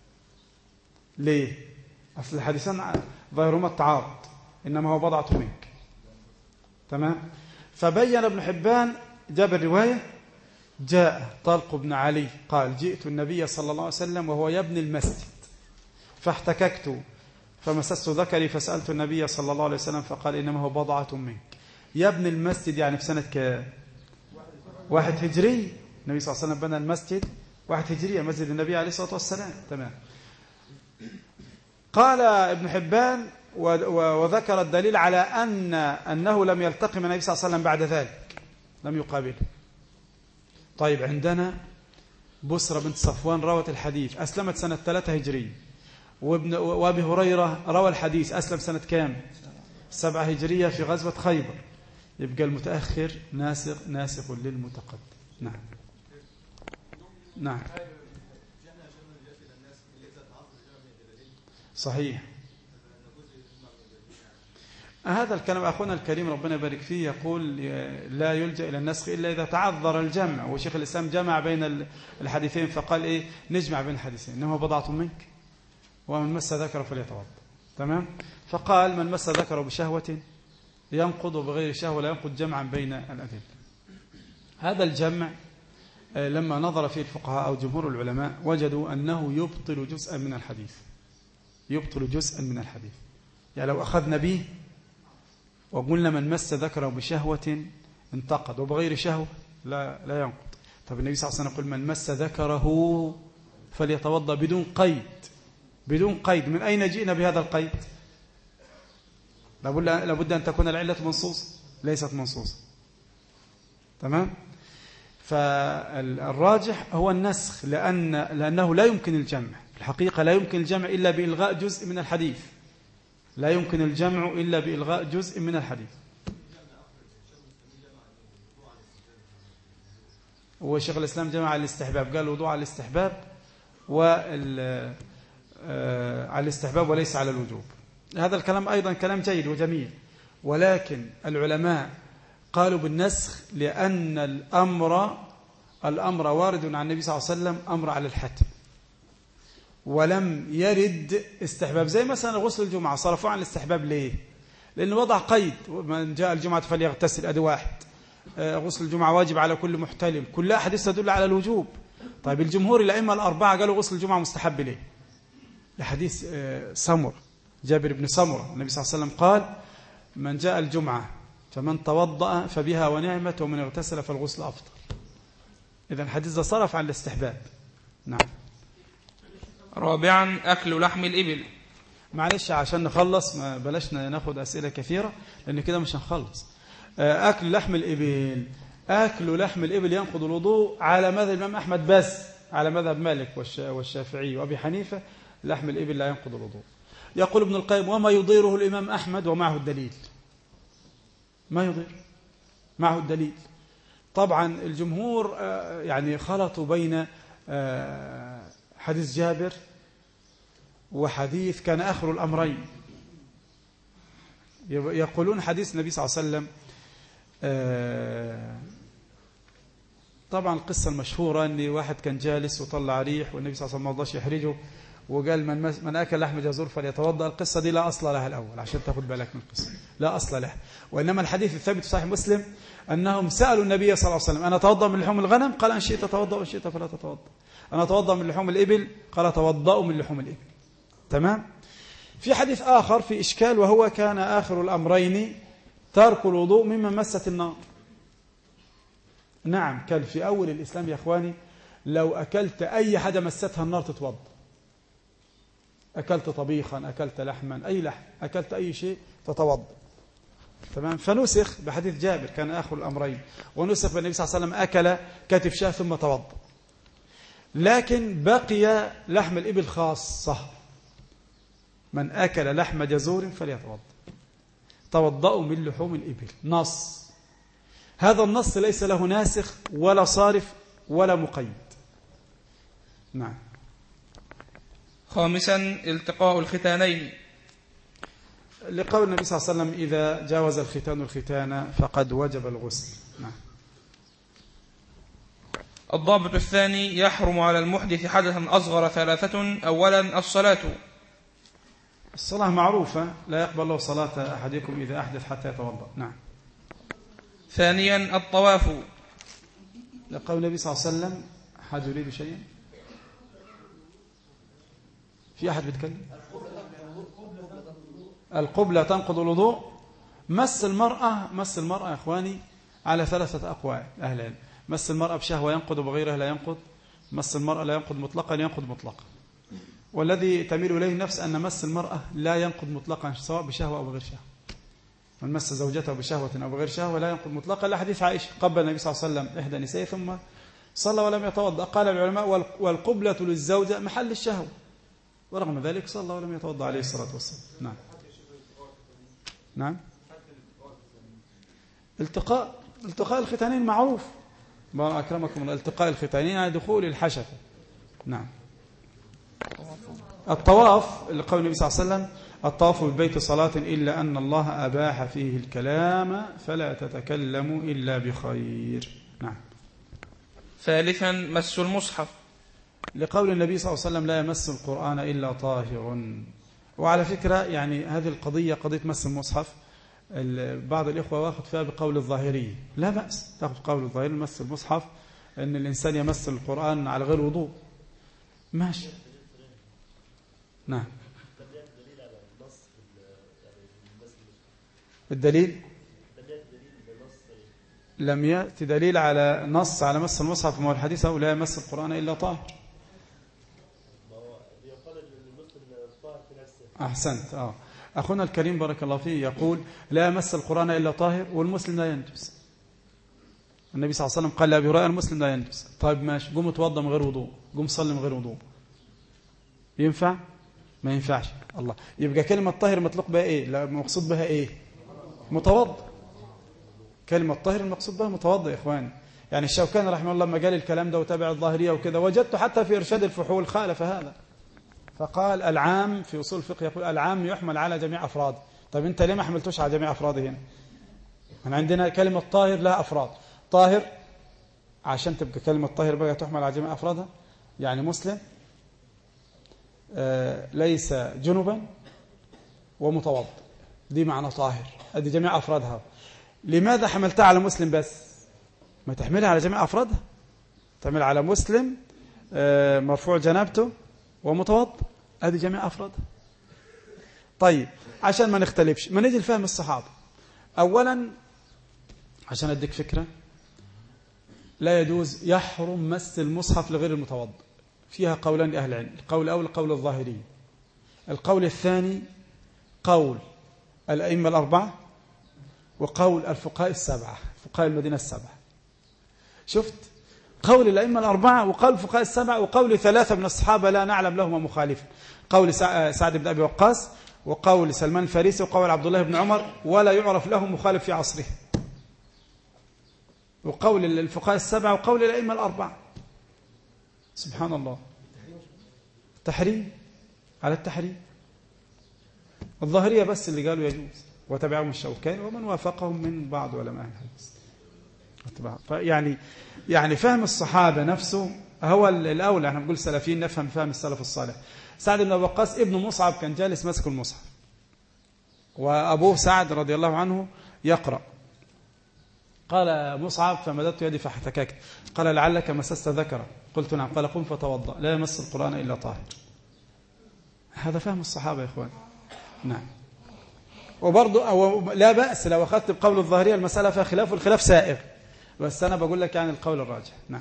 ليه؟ أصل الحديثان ظاهرهما التعارض، إنما هو بضعة منك. تمام؟ فبين ابن حبان جاب الرواية جاء طلق بن علي قال جئت النبي صلى الله عليه وسلم وهو يبني المسجد فاحتككت فمسست ذكري فسألت النبي صلى الله عليه وسلم فقال إنما هو بضعة منك. يبني المسجد يعني في سنة 1 هجري، النبي صلى الله عليه وسلم بنى المسجد 1 هجرية، مسجد النبي عليه الصلاة والسلام. تمام. قال ابن حبان وذكر الدليل على أنه لم يلتقي من النبي صلى الله عليه وسلم بعد ذلك، لم يقابله. طيب عندنا بصرة بنت صفوان روت الحديث، أسلمت سنة 3 هجرية، وابي هريرة روى الحديث أسلم سنة كام؟ 7 هجرية في غزوة خيبر. يبقى المتأخر ناسخ للمتقدم. نعم نعم صحيح. هذا الكلام أخونا الكريم ربنا يبارك فيه يقول لا يلجأ إلى النسخ إلا إذا تعذر الجمع، وشيخ الإسلام جمع بين الحديثين فقال إيه نجمع بين الحديثين، إنما بضعة منك ومن مس ذكره فليتوضأ. تمام. فقال من مس ذكره بشهوة ينقض وبغير شهوة لا ينقض جمعا بين الأدلة. هذا الجمع لما نظر فيه الفقهاء أو جمهور العلماء وجدوا أنه يبطل جزءا من الحديث. يبطل جزءا من الحديث. يعني لو أخذنا به وقلنا من مس ذكره بشهوة انتقد وبغير شهوة لا ينقض. طب النبي صلى الله عليه وسلم يقول من مس ذكره فليتوضأ بدون قيد. بدون قيد. من أين جئنا بهذا القيد؟ لابد أن تكون العلة منصوصة، ليست منصوصة. تمام. فالراجح هو النسخ لأنه لا يمكن الجمع. في الحقيقة لا يمكن الجمع إلا بإلغاء جزء من الحديث. لا يمكن الجمع إلا بإلغاء جزء من الحديث. وشيخ الإسلام جمع على الاستحباب، قال الوضوء على الاستحباب على الاستحباب وليس على الوجوب. هذا الكلام أيضا كلام جيد وجميل، ولكن العلماء قالوا بالنسخ لأن الأمر وارد عن النبي صلى الله عليه وسلم أمر على الحتم، ولم يرد استحباب. زي مثلا غسل الجمعة صرفوا عن الاستحباب ليه؟ لأنه وضع قيد، من جاء الجمعة فليغتسل، أدي واحد. غسل الجمعة واجب على كل محتلم، كل أحاديث تدل على الوجوب. طيب الجمهور الأئمة الأربعة قالوا غسل الجمعة مستحب ليه؟ لحديث سمر، جابر بن سمرة، النبي صلى الله عليه وسلم قال من جاء الجمعة فمن توضأ فبها ونعمت ومن اغتسل فالغسل أفضل. إذن الحديث ده صرف عن الاستحباب. نعم. رابعا أكل لحم الإبل. معلش عشان نخلص، ما بلاش ناخد أسئلة كثيرة لأن كده مش هنخلص. أكل لحم الإبل. أكل لحم الإبل ينقض الوضوء على مذهب الإمام أحمد بس، على مذهب مالك والشافعي وأبي حنيفة لحم الإبل لا ينقض الوضوء. يقول ابن القيم وما يضيره الإمام أحمد ومعه الدليل. ما يضير معه الدليل. طبعا الجمهور يعني خلطوا بين حديث جابر وحديث كان آخر الأمرين. يقولون حديث النبي صلى الله عليه وسلم، طبعا القصة المشهورة أن واحد كان جالس وطلع ريح والنبي صلى الله عليه وسلم ما رضاش يحرجه وقال من أكل لحم جزور فليتوضأ. القصة دي لا أصل لها الأول عشان تاخد بالك من القصة، لا أصل لها. وإنما الحديث الثابت في صحيح مسلم أنهم سألوا النبي صلى الله عليه وسلم أنا أتوضأ من لحوم الغنم؟ قال إن شئت توضأ وإن شئت فلا تتوضأ. أنا أتوضأ من لحوم الإبل؟ قال توضأوا من لحوم الإبل. تمام. في حديث آخر في إشكال وهو كان آخر الأمرين ترك الوضوء مما مست النار. نعم، كان في أول الإسلام يا أخواني لو أكلت أي حاجة مستها النار تتوضأ. أكلت طبيخا، أكلت لحما، أي لحم، أكلت أي شيء تتوضأ. تمام. فنسخ بحديث جابر كان آخر الأمرين، ونسخ بالنبي صلى الله عليه وسلم أكل كتف شاة ثم توضأ. لكن بقي لحم الإبل خاصة، من أكل لحم جزور فليتوضأ. توضأوا من لحوم الإبل، نص. هذا النص ليس له ناسخ ولا صارف ولا مقيد. نعم. خامسا التقاء الختانين، لقول النبي صلى الله عليه وسلم إذا جاوز الختان الختان فقد وجب الغسل. نعم. الضابط الثاني يحرم على المحدث حدثا أصغر ثلاثة. أولا الصلاة. الصلاة معروفة، لا يقبل الله صلاة أحدكم إذا أحدث حتى يتوضأ. نعم. ثانيا الطواف، لقول النبي صلى الله عليه وسلم أحد يريد شيئا؟ في أحد بيتكلم؟ القبلة تنقض الوضوء. مس المرأة يا إخواني على ثلاثة أقوال أهل العلم. مس المرأة بشهوة ينقض وبغيرها لا ينقض. مس المرأة لا ينقض مطلقا، ينقض مطلقا. والذي تميل إليه النفس أن مس المرأة لا ينقض مطلقا سواء بشهوة أو بغير شهوة. من مس زوجته بشهوة أو بغير شهوة لا ينقض مطلقا. لحديث عائشة قبل النبي صلى الله عليه وسلم إحدى نسائه ثم صلى ولم يتوضأ. قال العلماء والقبلة للزوجة محل الشهوة، ورغم ذلك صلى ولم يتوضأ عليه الصلاة والسلام. نعم. نعم. التقاء الختانين معروف. ما أكرمكم التقاء الختانين على دخول الحشفة. نعم. الطواف لقول النبي صلى الله عليه وسلم الطواف بالبيت صلاة إلا أن الله أباح فيه الكلام فلا تتكلموا إلا بخير. نعم. ثالثا مس المصحف. لقول النبي صلى الله عليه وسلم لا يمس القرآن إلا طاهر. وعلى فكرة يعني هذه القضية قضية مس المصحف بعض الإخوة واخد فيها بقول الظاهري، لا بأس تاخد قول الظاهري مس المصحف أن الإنسان يمس القرآن على غير وضوء ماشي. نعم. الدليل لم يأتي دليل على نص على مس المصحف، ما هو الحديث أو لا يمس القرآن إلا طاهر. أحسنت. أخونا الكريم بارك الله فيه يقول لا يمس القرآن إلا طاهر والمسلم لا ينجس. النبي صلى الله عليه وسلم قال لأبي هريرة المسلم لا ينجس. طيب ماشي، قوم اتوضى من غير وضوء، قوم صلي من غير وضوء، ينفع؟ ما ينفعش. الله، يبقى كلمة طاهر مطلق بها إيه؟ لا مقصود بها إيه؟ متوضئ. كلمة طاهر المقصود بها متوضئ يا إخواني. يعني الشوكاني رحمه الله لما قال الكلام ده وتابع الظاهرية وكذا وجدت حتى في إرشاد الفحول خالف هذا، فقال العام في أصول الفقه يقول العام يحمل على جميع أفراده. طيب أنت ليه ما حملتوش على جميع أفراده هنا؟ من عندنا كلمة طاهر لها أفراد. طاهر عشان تبقى كلمة طاهر بقى تحمل على جميع أفرادها، يعني مسلم ليس جنبا ومتوضئ، دي معنى طاهر، ادي جميع أفرادها. لماذا حملتها على مسلم بس؟ ما تحملها على جميع أفرادها، تعمل على مسلم مرفوع جنابته ومتوضئ، ادي جميع أفرادها. طيب عشان ما نختلفش، ما نيجي لفهم الصحابة. أولا عشان أديك فكرة، لا يجوز يحرم مس المصحف لغير المتوضئ، فيها قولان لأهل العلم. القول الأول قول الظاهري، القول الثاني قول الأئمة الأربعة وقول الفقهاء السبعة، فقهاء المدينة السبعة. شفت؟ قول الأئمة الأربعة وقول الفقهاء السبعة وقول ثلاثة من الصحابة لا نعلم لهما مخالفا، قول سعد بن أبي وقاص وقول سلمان الفارسي وقول عبد الله بن عمر، ولا يعرف له مخالف في عصره، وقول الفقهاء السبعة وقول الأئمة الأربعة. سبحان الله، تحريم على التحريم. الظاهرية بس اللي قالوا يجوز، وتبعهم الشوكاني ومن وافقهم من بعض علماء الحديث. يعني فهم الصحابة نفسه هو الأولى. احنا بنقول سلفيين نفهم فهم السلف الصالح. سعد بن أبي وقاص ابن مصعب كان جالس ماسك المصحف، وأبوه سعد رضي الله عنه يقرأ. قال مصعب فمددت يدي فاحتككت، قال لعلك مسست ذكرا، قلت نعم، قال قم فتوضأ، لا يمس القرآن إلا طاهر. هذا فهم الصحابة يا إخوان. نعم. وبرضه لا بأس لو أخذت بقول الظاهرية، المسألة فيها خلاف والخلاف سائغ، بس أنا بقول لك يعني القول الراجح. نعم.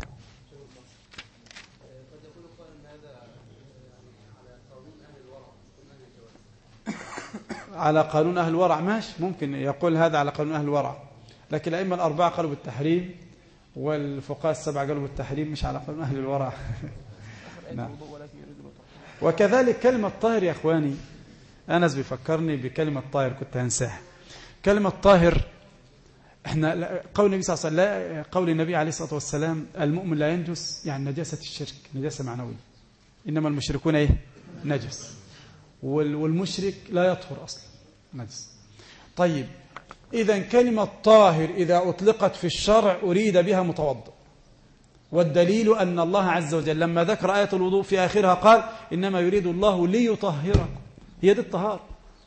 على قانون أهل الورع ماشي، ممكن يقول هذا على قانون أهل الورع، لكن الأئمة الأربعة قالوا بالتحريم والفقهاء السبعة قالوا بالتحريم، مش على قانون أهل الورع. نعم. وكذلك كلمة طاهر يا أخواني، أنس بيفكرني بكلمة طاهر كنت هنساها. كلمة طاهر احنا قول النبي صلى الله عليه وسلم، قول النبي عليه الصلاة والسلام المؤمن لا ينجس، يعني نجاسة الشرك نجاسة معنوية، إنما المشركون ايه؟ نجس، والمشرك لا يطهر أصلا، نجس. طيب إذا كلمة طاهر إذا أطلقت في الشرع أريد بها متوضئ، والدليل أن الله عز وجل لما ذكر آية الوضوء في آخرها قال إنما يريد الله ليطهركم، هي دي الطهارة.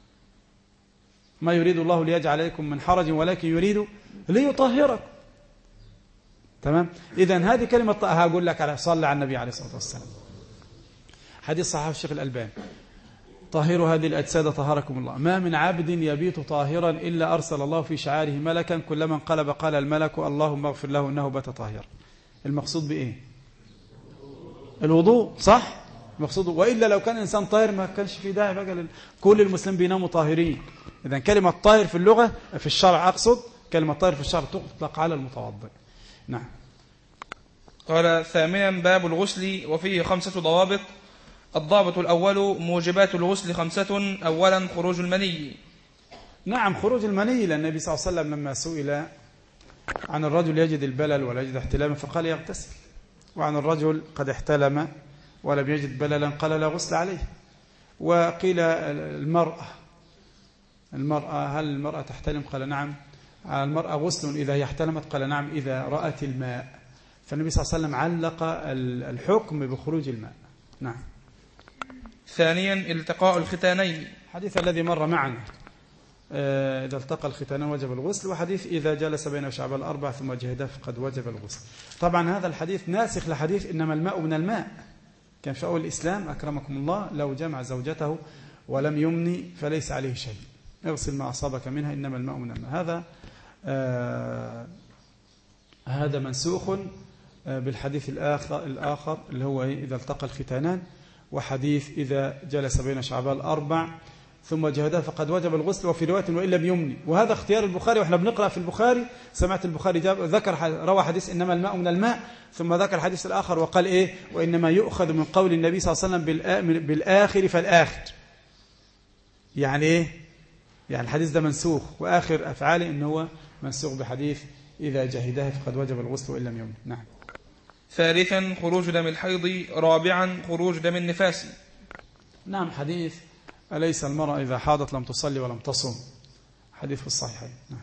ما يريد الله ليجعل عليكم من حرج ولكن يريد ليطهركم. تمام. إذن هذه كلمة هقول لك على صلى على النبي عليه الصلاة والسلام، حديث صحيح الشيخ الألباني، طهروا هذه الأجساد طهركم الله، ما من عبد يبيت طاهرا إلا أرسل الله في شعاره ملكا كلما انقلب قال الملك اللهم اغفر له إنه بات طاهرا. المقصود بإيه؟ الوضوء، صح؟ المقصود، وإلا لو كان إنسان طاهر ما كانش في داعي بقى كل المسلمين بيناموا طاهرين. إذا كلمة طاهر في اللغة في الشرع، أقصد كلمة طاهر في الشرع تطلق على المتوضئ. نعم. قال ثامنا باب الغسل وفيه 5 ضوابط. الضابط الأول موجبات الغسل 5. أولا خروج المني. نعم، خروج المني، لأن النبي صلى الله عليه وسلم لما سئل عن الرجل يجد البلل ولا يجد احتلاما فقال يغتسل، وعن الرجل قد احتلم ولم يجد بللا قال لا غسل عليه. وقيل المرأة هل المرأة تحتلم؟ قال نعم. المرأة غسل إذا هي احتلمت؟ قال نعم إذا رأت الماء. فالنبي صلى الله عليه وسلم علق الحكم بخروج الماء. نعم. ثانيا التقاء الختانين، الحديث الذي مر معنا إذا التقى الختانان وجب الغسل، وحديث إذا جلس بين شعب الأربع ثم جهده فقد وجب الغسل. طبعا هذا الحديث ناسخ لحديث إنما الماء من الماء، كان في أول الإسلام أكرمكم الله لو جمع زوجته ولم يمني فليس عليه شيء، اغسل ما أصابك منها إنما الماء من الماء. هذا منسوخ بالحديث الآخر اللي هو إذا التقى الختانان، وحديث إذا جلس بين شعباء الأربع ثم جهده فقد وجب الغسل، وفي رواية وإن لم يمني. وهذا اختيار البخاري، وإحنا بنقرأ في البخاري سمعت البخاري روى حديث إنما الماء من الماء، ثم ذكر الحديث الآخر وقال إيه وإنما يؤخذ من قول النبي صلى الله عليه وسلم بالآخر فالآخر. يعني إيه؟ يعني الحديث ده منسوخ، وآخر أفعاله إنه هو منسوخ بحديث إذا جهده فقد وجب الغسل وإن لم يمني. نعم. ثالثا خروج دم الحيض. رابعا خروج دم النفاس. نعم. حديث أليس المرأة إذا حاضت لم تصلي ولم تصم، حديث في الصحيحين. نعم.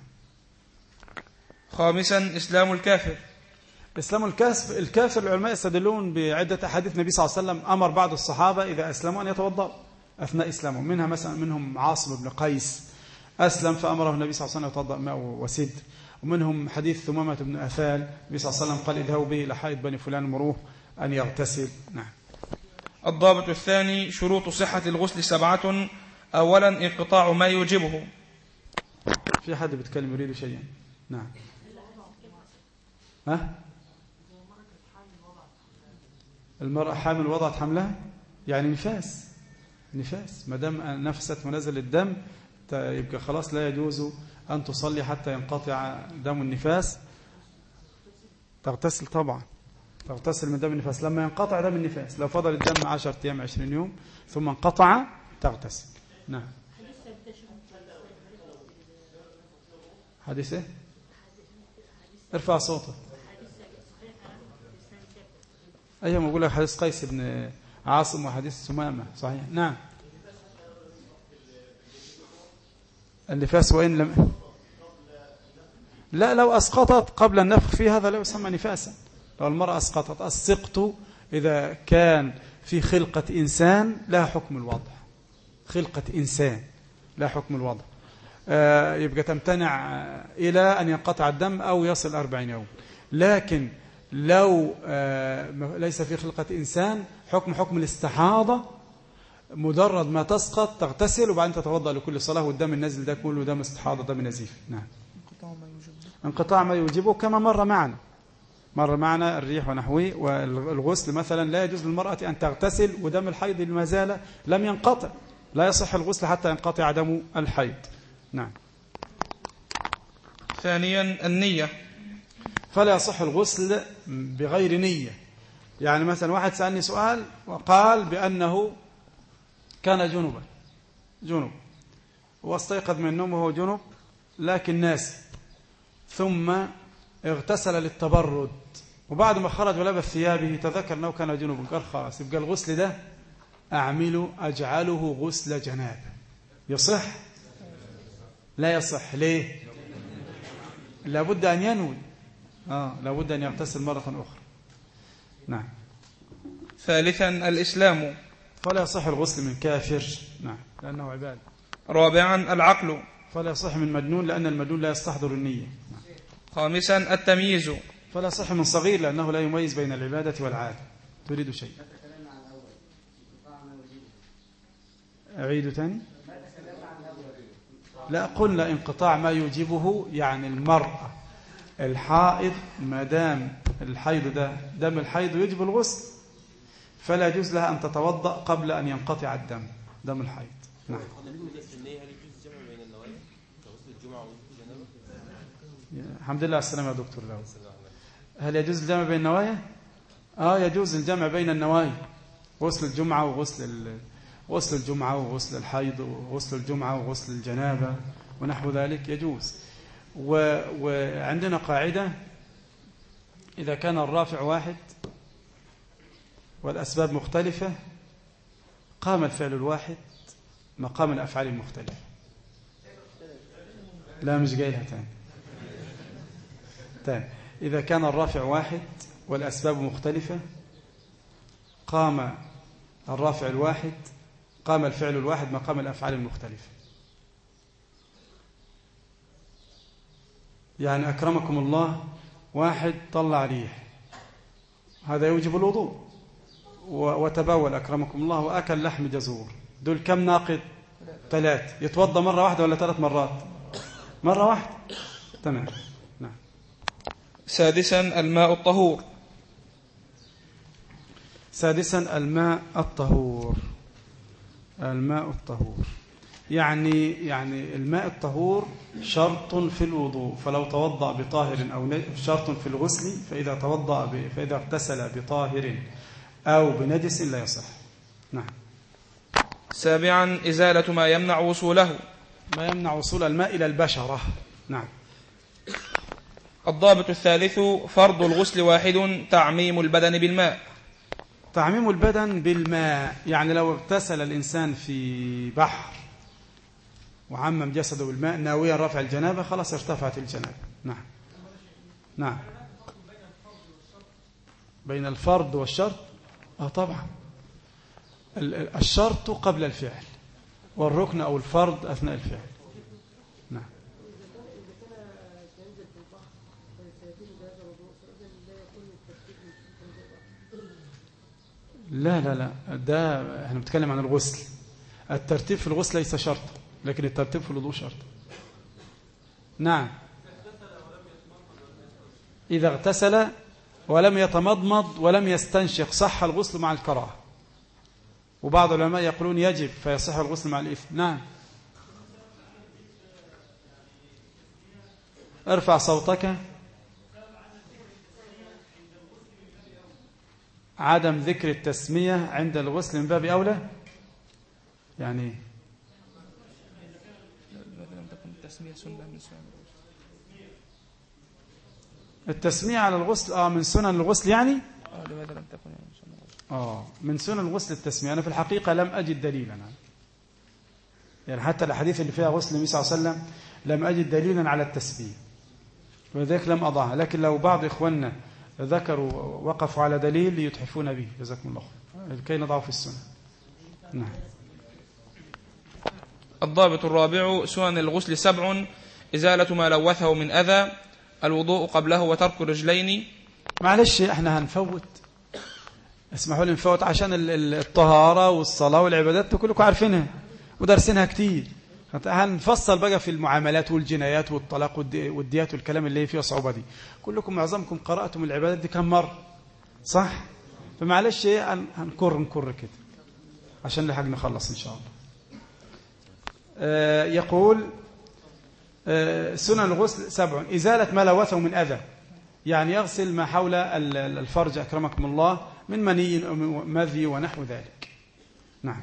خامسا إسلام الكافر. إسلام الكافر العلماء يستدلون بعدة أحاديث النبي صلى الله عليه وسلم أمر بعض الصحابة إذا أسلموا أن يتوضأوا أثناء إسلامهم، منها مثلا منهم عاصم بن قيس أسلم فأمره النبي صلى الله عليه وسلم يتوضأ ماء وسدر، ومنهم حديث ثمامة بن أثال النبي صلى الله عليه وسلم قال اذهبوا به إلى حائط بني فلان مروه أن يغتسل. نعم. الضابط الثاني شروط صحة الغسل 7. أولا انقطاع ما يوجبه. في حد بيتكلم يريد شيئا؟ نعم. ها؟ المرأة حامل وضعت حملها يعني نفاس ما دام نفست ونزل الدم يبقى خلاص لا يجوز أن تصلي حتى ينقطع دم النفاس. تغتسل طبعا، تغتسل من دم النفاس لما ينقطع دم النفاس. لو فضل الدم 10 أيام 20 يوم ثم انقطع تغتسل. نعم. حديث ايه؟ ارفع صوتك. ايوه ما بقول لك حديث قيس بن عاصم وحديث ثمامة صحيح. نعم. النفاس وإن لم لا لو أسقطت قبل النفخ في هذا لا يسمى نفاسا. لو المرأة أسقطت، السقط إذا كان في خلقة إنسان لا حكم الوضع، خلقة إنسان لا حكم الوضع، يبقى تمتنع إلى أن ينقطع الدم أو يصل 40 يوم. لكن لو ليس في خلقة إنسان حكم الاستحاضة، مجرد ما تسقط تغتسل وبعدين تتوضأ لكل صلاة، والدم النازل ده كله دم استحاضة دم نزيف. نعم. انقطاع ما يوجبه كما مر معنا الريح ونحوه. والغسل مثلا لا يجوز للمرأة أن تغتسل ودم الحيض ما زال لم ينقطع، لا يصح الغسل حتى ينقطع دم الحيض. نعم. ثانيا النية. فلا يصح الغسل بغير نية. يعني مثلا واحد سألني سؤال وقال بأنه كان جنب واستيقظ من النوم وهو جنب لكن ناسي، ثم اغتسل للتبرد، وبعد ما خرج ولبس ثيابه تذكر أنه كان جنب، قال خلاص يبقى الغسل ده أجعله غسل جنابة. يصح؟ لا يصح. ليه؟ لابد أن ينوي، لابد أن يغتسل مرة أخرى. نعم. ثالثا الإسلام. فلا يصح الغسل من كافر، نعم، لأنه عبادة. رابعا العقل. فلا يصح من مجنون لأن المجنون لا يستحضر النية. نعم. خامسا التمييز. فلا يصح من صغير لأنه لا يميز بين العبادة والعادة. تريد شيء؟ أعيد تاني؟ لا، قلنا انقطاع ما يوجبه، يعني المرأة الحائض ما دام الحيض ده دم الحيض يجب الغسل، فلا يجوز لها أن تتوضأ قبل أن ينقطع دم الحيض. نعم. الحمد لله على السلامة يا دكتور. هل يجوز الجمع بين النوايا؟ يجوز الجمع بين النوايا، غسل الجمعة وغسل الجمعة وغسل الحيض وغسل الجمعة وغسل الجنابة ونحو ذلك يجوز. وعندنا قاعدة: إذا كان الرافع واحد والأسباب مختلفة قام الفعل الواحد مقام الأفعال المختلفة. لا مش جاي لها تاني. إذا كان الرافع واحد والأسباب مختلفة، قام الرافع الواحد، قام الفعل الواحد مقام الأفعال المختلفة. يعني أكرمكم الله واحد طلع ريح، هذا يوجب الوضوء، وتبول أكرمكم الله وأكل لحم جزور، دول كم ناقض؟ 3. يتوضى مرة واحدة ولا 3 مرات؟ مرة واحدة. تمام. نعم. سادسا الماء الطهور. سادسا الماء الطهور. الماء الطهور يعني الماء الطهور شرط في الوضوء، فلو توضأ بطاهر أو شرط في الغسل، فإذا اغتسل بطاهر أو بنجس لا يصح. نعم. سابعا إزالة ما يمنع وصوله. ما يمنع وصول الماء إلى البشرة. نعم. الضابط الثالث فرض الغسل واحد، تعميم البدن بالماء. تعميم البدن بالماء يعني لو اغتسل الإنسان في بحر وعمم جسده بالماء ناويا رفع الجنابة، خلاص ارتفعت الجنابة. نعم. نعم. بين الفرض والشرط طبعا الشرط قبل الفعل، والركن أو الفرض أثناء الفعل. نعم. لا ده احنا بنتكلم عن الغسل. الترتيب في الغسل ليس شرط، لكن الترتيب في الوضوء شرط. نعم. إذا اغتسل ولم يتمضمض ولم يستنشق صح الغسل مع الكراهة، وبعض العلماء يقولون يجب فيصح الغسل مع الإثم. نعم. ارفع صوتك. عدم ذكر التسمية عند الغسل من باب أولى. يعني التسمية على الغسل من سنن الغسل يعني من سنن الغسل التسمية. أنا في الحقيقة لم أجد دليلا، يعني حتى الأحاديث اللي فيها غسل النبي صلى الله عليه وسلم لم أجد دليلا على التسمية، ولذلك لم أضعها. لكن لو بعض إخواننا ذكروا وقفوا على دليل يتحفون به جزاكم الله خير لكي نضعه في السنة. نعم. الضابط الرابع سنن الغسل 7، إزالة ما لوثه من أذى، الوضوء قبله وترك الرجلين. معلش احنا هنفوت، اسمحوا لي نفوت عشان الطهارة والصلاة والعبادات كلكم عارفينها ودرسينها كتير. هنفصل بقى في المعاملات والجنايات والطلاق والديات والكلام اللي فيه صعوبة دي. كلكم معظمكم قرأتم العبادات دي كم مرة صح؟ فمعلش هنكر كده عشان لحق نخلص إن شاء الله. يقول سنن الغسل 7، إزالة ما لوثه من أذى، يعني يغسل ما حول الفرج أكرمكم الله من مني مذي ونحو ذلك. نعم.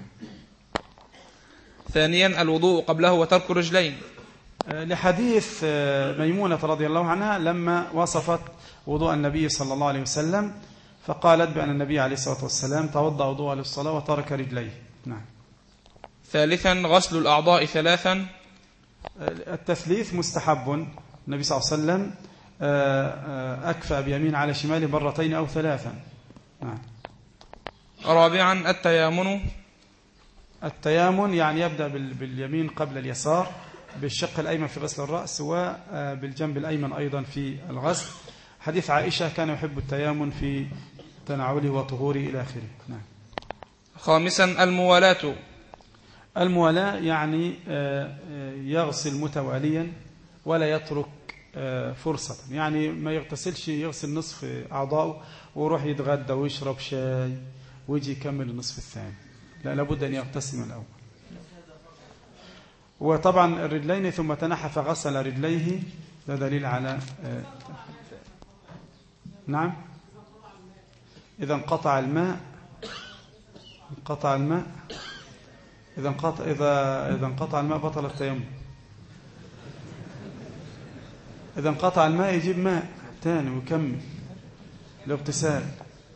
ثانيا الوضوء قبله وترك الرجلين، لحديث ميمونة رضي الله عنها لما وصفت وضوء النبي صلى الله عليه وسلم فقالت بأن النبي عليه الصلاة والسلام توضأ وضوء للصلاة وترك رجليه. نعم. ثالثا غسل الأعضاء 3. التثليث مستحب، النبي صلى الله عليه وسلم أكفأ بيمين على شمال مرتين أو 3. نعم. رابعا التيامن. التيامن يعني يبدأ باليمين قبل اليسار، بالشق الأيمن في غسل الرأس وبالجنب الأيمن أيضا في الغسل. حديث عائشة كان يحب التيامن في تناوله وطهوره إلى آخره. نعم. خامسا الموالاة. الموالاة يعني يغسل متواليا ولا يترك فرصة، يعني ما يغتسلش يغسل نصف أعضاءه ويروح يتغدى ويشرب شاي ويجي يكمل النصف الثاني، لا، لابد أن يغتسل من الأول. وطبعا الرجلين ثم تنحى فغسل رجليه، ده دليل على نعم. إذا انقطع الماء إذا انقطع الماء بطل التيمم. إذا انقطع الماء يجيب ماء ثاني ويكمل الاغتسال.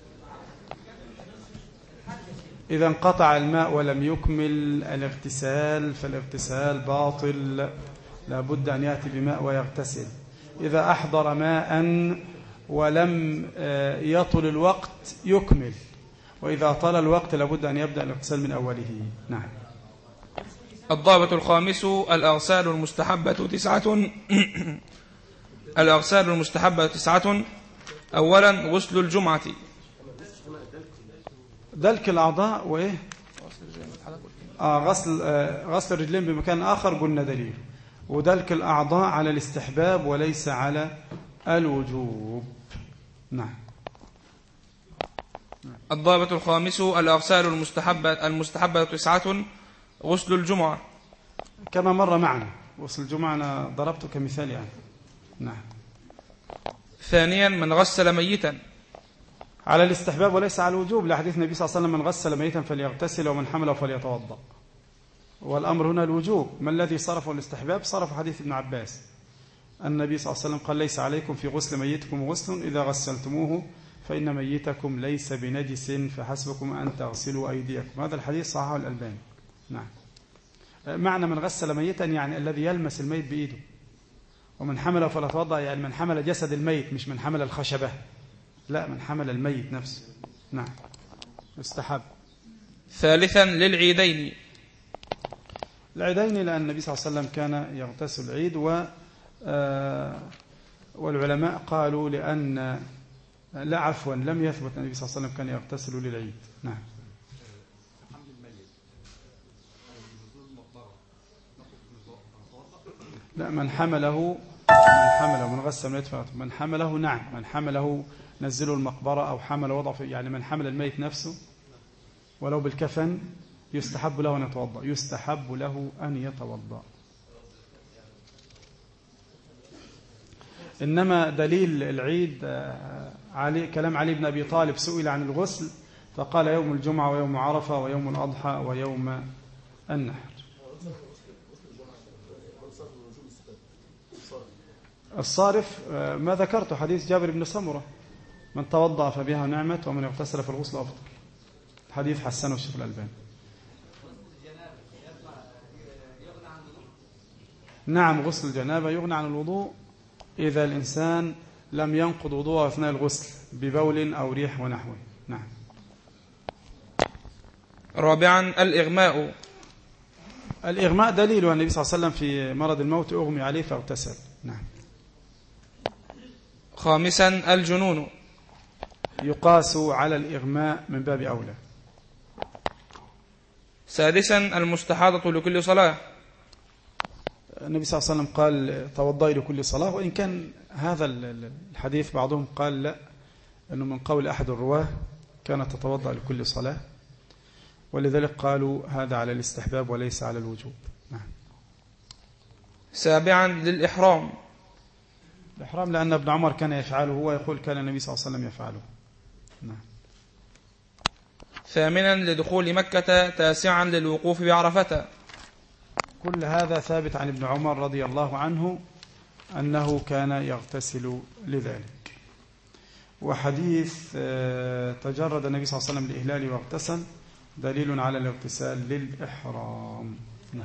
إذا انقطع الماء ولم يكمل الاغتسال فالاغتسال باطل، لابد أن يأتي بماء ويغتسل. إذا أحضر ماء ولم يطل الوقت يكمل، وإذا طال الوقت لابد أن يبدأ الاغتسال من أوله. نعم. الضابط الخامس الأغسال المستحبة 9. الأغسال المستحبة 9. أولا غسل الجمعة. دلك الأعضاء وإيه؟ غسل الرجلين بمكان آخر قلنا دليل، ودلك الأعضاء على الاستحباب وليس على الوجوب. نعم. الضابط الخامس الأغسال المستحبة 9. غسل الجمعة كما مر معنا. غسل الجمعة أنا ضربته كمثال يعني. نعم. ثانيا من غسل ميتا. على الاستحباب وليس على الوجوب، لحديث النبي صلى الله عليه وسلم من غسل ميتا فليغتسل ومن حمله فليتوضأ، والأمر هنا الوجوب. ما الذي صرفه الاستحباب؟ صرف حديث ابن عباس. النبي صلى الله عليه وسلم قال ليس عليكم في غسل ميتكم غسل إذا غسلتموه فإن ميتكم ليس بنجس فحسبكم أن تغسلوا أيديكم. هذا الحديث صححه الألباني. نعم. معنى من غسل ميتا يعني الذي يلمس الميت بإيده، ومن حمله فليتوضأ يعني من حمل جسد الميت، مش من حمل الخشبة، لا، من حمل الميت نفسه. نعم. يستحب. ثالثا للعيدين. العيدين لأن النبي صلى الله عليه وسلم كان يغتسل العيد، والعلماء قالوا لأن لا عفوا لم يثبت النبي صلى الله عليه وسلم كان يغتسل للعيد. نعم. لا، من حمله من غسل الميت من حمله. نعم، من حمله نزله المقبرة أو حمل وضع يعني من حمل الميت نفسه ولو بالكفن يستحب له أن يتوضأ. يستحب له أن يتوضأ. إنما دليل العيد كلام علي بن أبي طالب، سئل عن الغسل فقال يوم الجمعة ويوم عرفة ويوم الأضحى ويوم النحر. الصارف ما ذكرته حديث جابر بن سمرة من توضأ فبها نعمت ومن اغتسل في الغسل أفضل. الحديث حسنه الشيخ الألباني. نعم، غسل الجنابة يغني عن الوضوء إذا الإنسان لم ينقض وضوءه أثناء الغسل ببول أو ريح ونحوه. نعم. رابعا الإغماء. الإغماء دليل النبي صلى الله عليه وسلم في مرض الموت أغمي عليه فاغتسل. نعم. خامسا الجنون. يقاس على الإغماء من باب أولى. سادسا المستحاضة لكل صلاة. النبي صلى الله عليه وسلم قال توضئي لكل صلاة، وإن كان هذا الحديث بعضهم قال لا، أنه من قول أحد الرواه كانت تتوضأ لكل صلاة، ولذلك قالوا هذا على الاستحباب وليس على الوجوب. نعم. سابعا للإحرام. الإحرام لأن ابن عمر كان يفعله، هو يقول كان النبي صلى الله عليه وسلم يفعله. نعم. ثامنا لدخول مكة. تاسعا للوقوف بعرفة. كل هذا ثابت عن ابن عمر رضي الله عنه أنه كان يغتسل لذلك. وحديث تجرد النبي صلى الله عليه وسلم لإهلاله واغتسل دليل على الاغتسال للإحرام. نعم.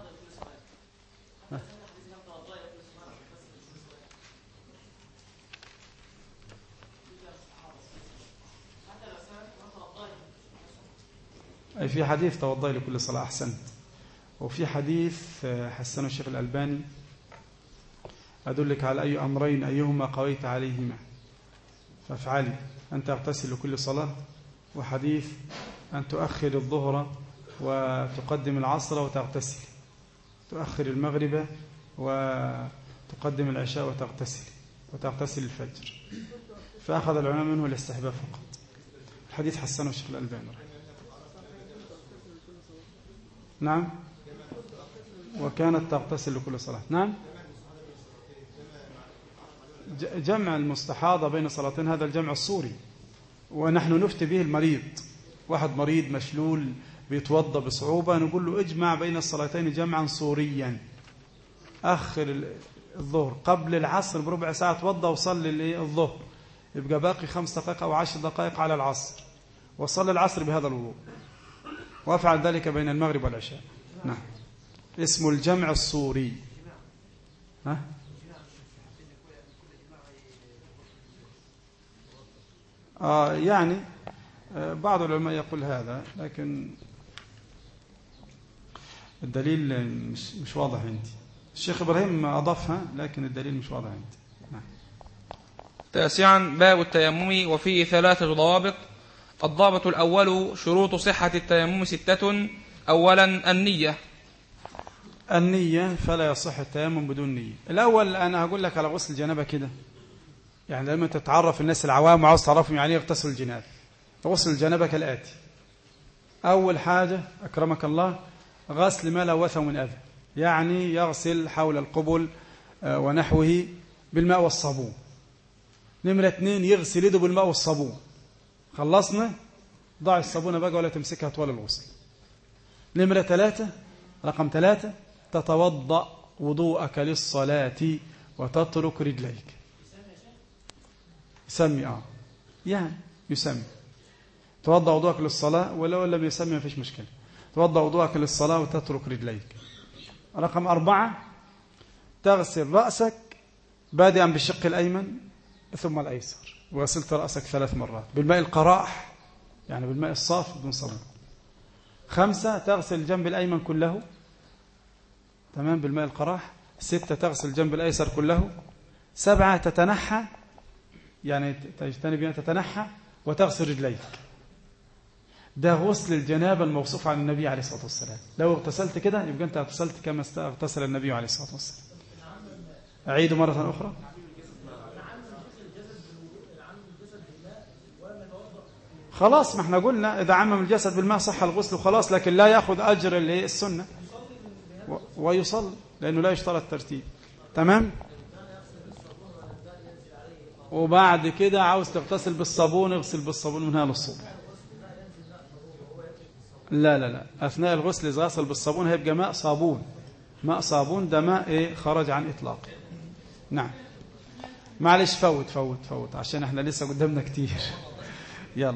أي في حديث توضئي لكل صلاة. أحسنت. وفي حديث حسنه الشيخ الألباني أدلك على أي أمرين أيهما قويت عليهما فافعلي، أن تغتسل لكل صلاة، وحديث أن تؤخر الظهر وتقدم العصر وتغتسل، تؤخر المغرب وتقدم العشاء وتغتسل الفجر. فأخذ العلماء منه الاستحباب فقط. الحديث حسنه الشيخ الألباني. نعم. وكانت تغتسل لكل صلاة. نعم. جمع المستحاضة بين صلاتين هذا الجمع الصوري، ونحن نفتي به المريض. واحد مريض مشلول بيتوضى بصعوبة نقول له اجمع بين الصلاتين جمعا صوريا، أخر الظهر قبل العصر بربع ساعة توضى وصلي الظهر، يبقى باقي 5 دقائق أو 10 دقائق على العصر، وصلي العصر بهذا الوضوء، وافعل ذلك بين المغرب والعشاء. نعم. اسمه الجمع الصوري. ها؟ يعني بعض العلماء يقول هذا، لكن الدليل مش واضح عندي. الشيخ إبراهيم أضافها لكن الدليل مش واضح عندي. نعم. 9 باب التيمم، وفيه 3 ضوابط. الضابط الأول: شروط صحة التيمم 6. أولا النية. النية، فلا يصح التيمم بدون نية. الأول أنا هقول لك على غسل الجنابة كده، يعني لما تتعرف الناس العوام وعاوز تعرفهم يعني يغتسل الجنابة. غسل الجنابة كالآتي: أول حاجة أكرمك الله غسل ما لوثه من أذى، يعني يغسل حول القبل ونحوه بالماء والصابون. نمرة 2 يغسل يده بالماء والصابون. خلصنا، ضع الصابونة بقى ولا تمسكها طوال الغسل. نمرة 3 رقم 3 تتوضأ وضوءك للصلاة وتترك رجليك. يسمي يعني يسمي توضأ وضوءك للصلاة، ولو لم يسمي ما فيش مشكلة. توضأ وضوءك للصلاة وتترك رجليك. رقم 4 تغسل رأسك بادئا بالشق الأيمن ثم الأيسر، وغسلت رأسك 3 مرات بالماء القراح، يعني بالماء الصافي بدون صابون. 5 تغسل الجنب الأيمن كله تمام بالماء القراح. 6 تغسل الجنب الأيسر كله. 7 تتنحى، يعني تجتنب يعني تتنحى وتغسل رجليك. ده غسل الجنابة الموصوف عن النبي عليه الصلاة والسلام. لو اغتسلت كده يبقى أنت اغتسلت كما اغتسل النبي عليه الصلاة والسلام. أعيد مرة أخرى. خلاص، ما احنا قلنا إذا عمم الجسد بالماء صح الغسل وخلاص، لكن لا يأخذ أجر السنة ويصلي، لأنه لا يشترط الترتيب. تمام. وبعد كده عاوز تغتسل بالصابون، اغسل بالصابون من هنا للصبح. لا أثناء الغسل إذا غسل بالصابون هيبقى ماء صابون. ماء صابون ده ماء خرج عن إطلاقه. نعم. معلش فوت عشان احنا لسه قدامنا كتير. يلا.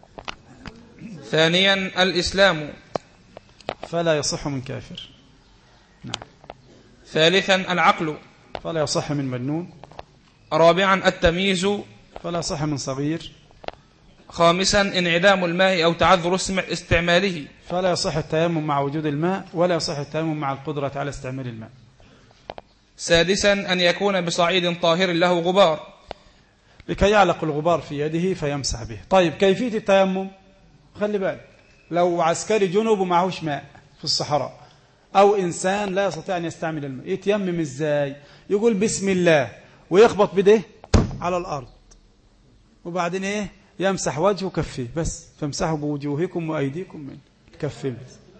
2 الإسلام، فلا يصح من كافر. نعم. 3 العقل، فلا يصح من مجنون. 4 التمييز، فلا يصح من صغير. 5 انعدام الماء أو تعذر استعماله، فلا يصح التيمم مع وجود الماء، ولا يصح التيمم مع القدرة على استعمال الماء. 6 أن يكون بصعيد طاهر له غبار، لكي يعلق الغبار في يده فيمسح به. طيب كيفية التيمم؟ خلي بالك، لو عسكري جنوب ومعهوش ماء في الصحراء، أو إنسان لا يستطيع أن يستعمل الماء، يتيمم إزاي؟ يقول بسم الله ويخبط بده على الأرض، وبعدين يمسح وجهه وكفيه بس. فامسحوا بوجوهكم وأيديكم من الكفين.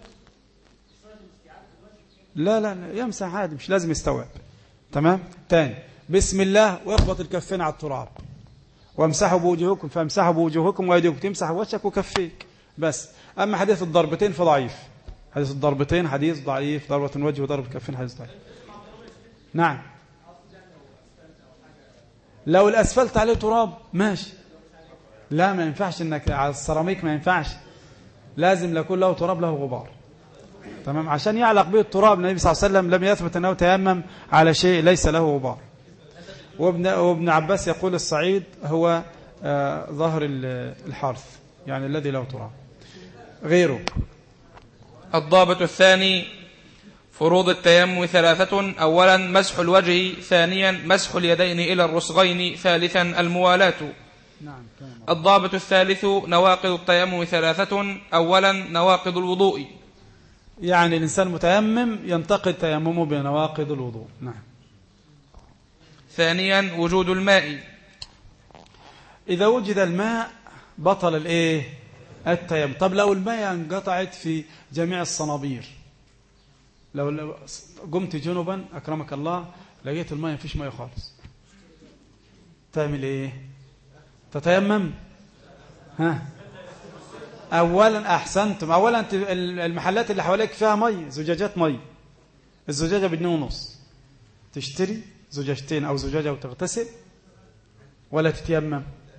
لا يمسح عادي، مش لازم يستوعب. تمام. تاني بسم الله ويخبط الكفين على التراب، وامسحوا بوجوهكم، فامسحوا بوجوهكم وأيديكم، تمسح وجهك وكفيك بس. أما حديث الضربتين فضعيف. حديث الضربتين حديث ضعيف. ضربة وجه وضربة كفين حديث ضعيف. نعم. لو الأسفلت عليه تراب ماشي. لا، ما ينفعش انك على السيراميك، ما ينفعش، لازم لكل له تراب له غبار. تمام. عشان يعلق به التراب. النبي صلى الله عليه وسلم لم يثبت انه تيمم على شيء ليس له غبار. وابن عباس يقول الصعيد هو ظهر الحرث، يعني الذي له تراب. غيره. الضابط الثاني: فروض التيمم 3. أولا مسح الوجه، 2 مسح اليدين إلى الرسغين، 3 الموالاة. نعم. الضابط الثالث: نواقض التيمم 3. أولا نواقض الوضوء، يعني الإنسان متيمم ينتقد تيممه بنواقض الوضوء. نعم. 2 وجود الماء، إذا وجد الماء بطل التيمم. طب لو الماء انقطعت في جميع الصنابير، لو قمت جنبا أكرمك الله لقيت الماء مفيش ماء خالص، تعمل تتيمم؟ أولا أحسنتم. أولا المحلات اللي حواليك فيها مي، زجاجات مي، الزجاجة ب2.5، تشتري زجاجتين أو زجاجة وتغتسل، ولا تتيمم؟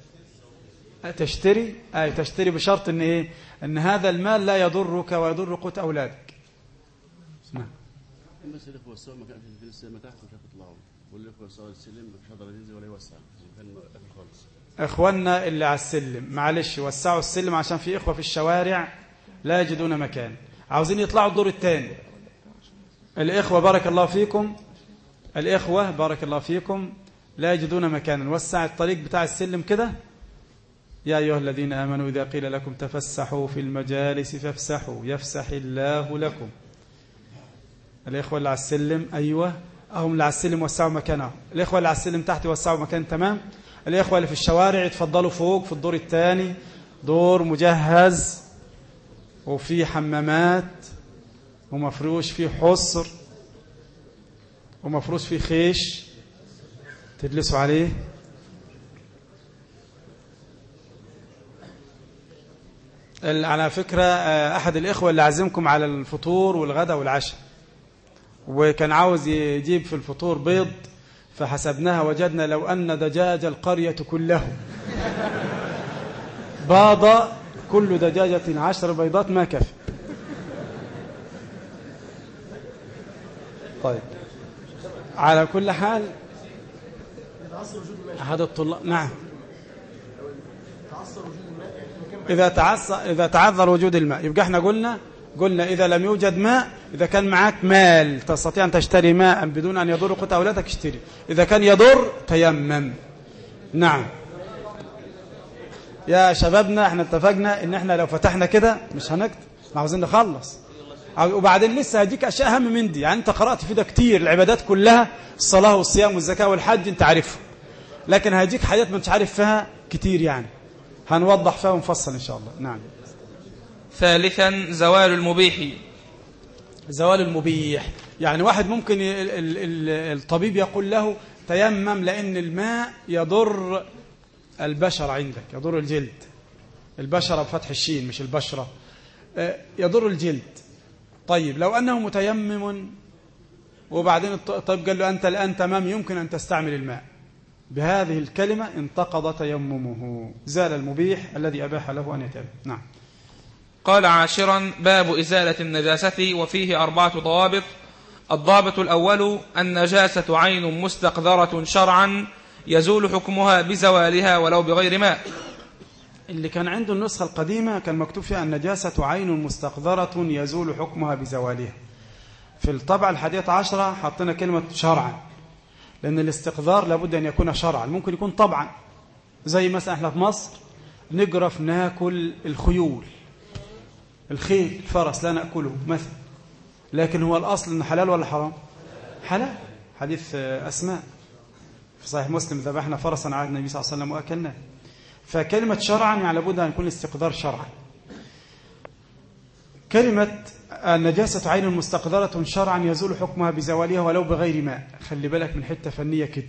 تشتري بشرط ان هذا المال لا يضرك ويضر قوت أولادك. نعم. بس الإخوة السواء في السلم تحت مش هتطلعوا، والإخوة السواء السلم مش هقدر ينزل ولا يوسع، كان قافل خالص. إخواننا اللي على السلم معلش وسعوا السلم عشان في إخوة في الشوارع لا يجدون مكان عاوزين يطلعوا الدور الثاني. الإخوة بارك الله فيكم، الإخوة بارك الله فيكم لا يجدون مكانا، وسع الطريق بتاع السلم كده. يا أيها الذين آمنوا إذا قيل لكم تفسحوا في المجالس فافسحوا يفسح الله لكم. الإخوة اللي على السلم أيوة هم اللي على السلم وسعوا مكانهم، الإخوة اللي على السلم تحت وسعوا مكان تمام. الإخوة اللي في الشوارع يتفضلوا فوق في الدور الثاني، دور مجهز وفي حمامات ومفروش فيه حصر ومفروش فيه خيش تجلسوا عليه. على فكرة أحد الإخوة اللي عزمكم على الفطور والغداء والعشاء وكان عاوز يجيب في الفطور بيض، فحسبناها وجدنا لو أن دجاج القرية كله باض كل دجاجة 10 بيضات ما كفى. طيب على كل حال هذا الطلاب نعم إذا تعذر وجود الماء يبقى احنا قلنا إذا لم يوجد ماء، إذا كان معك مال تستطيع أن تشتري ماء بدون أن يضر قوت أولادك اشتري، إذا كان يضر تيمم. نعم يا شبابنا احنا اتفقنا ان احنا لو فتحنا كده مش هنكتب، عاوزين نخلص. وبعدين لسه هديك أشياء أهم من دي، يعني أنت قرأت في ده كتير، العبادات كلها الصلاة والصيام والزكاة والحج أنت عارفها، لكن هديك حاجات ما انت عارف فيها كتير، يعني هنوضح فيها ونفصل إن شاء الله. نعم. ثالثا زوال المبيح. زوال المبيح يعني واحد ممكن الطبيب يقول له تيمم لأن الماء يضر البشرة عندك، يضر الجلد، البشرة بفتح الشين مش البشرة، يضر الجلد. طيب لو أنه متيمم وبعدين الطبيب قال له أنت الآن تمام يمكن أن تستعمل الماء، بهذه الكلمة انتقض تيممه، زال المبيح الذي أباح له أن يتيمم. نعم. قال عاشرا باب إزالة النجاسة، وفيه 4 ضوابط. الضابط الأول النجاسة عين مستقذرة شرعا يزول حكمها بزوالها ولو بغير ماء. اللي كان عنده النسخة القديمة كان مكتوب فيها النجاسة عين مستقذرة يزول حكمها بزوالها. في الطبعة 11 حطينا كلمة شرعا، لأن الاستقذار لابد أن يكون شرعا، ممكن يكون طبعا، زي مثلا احنا في مصر نجرف ناكل الخيول، الخيل الفرس لا نأكله مثلا، لكن هو الأصل أنه حلال ولا حرام؟ حلال. حديث أسماء في صحيح مسلم ذبحنا فرسا على النبي صلى الله عليه وسلم وأكلناه. فكلمة شرعا يعني لابد أن يكون الاستقذار شرعا. كلمة النجاسة عين مستقذرة شرعا يزول حكمها بزوالها ولو بغير ماء، خلي بالك من حتة فنية كده،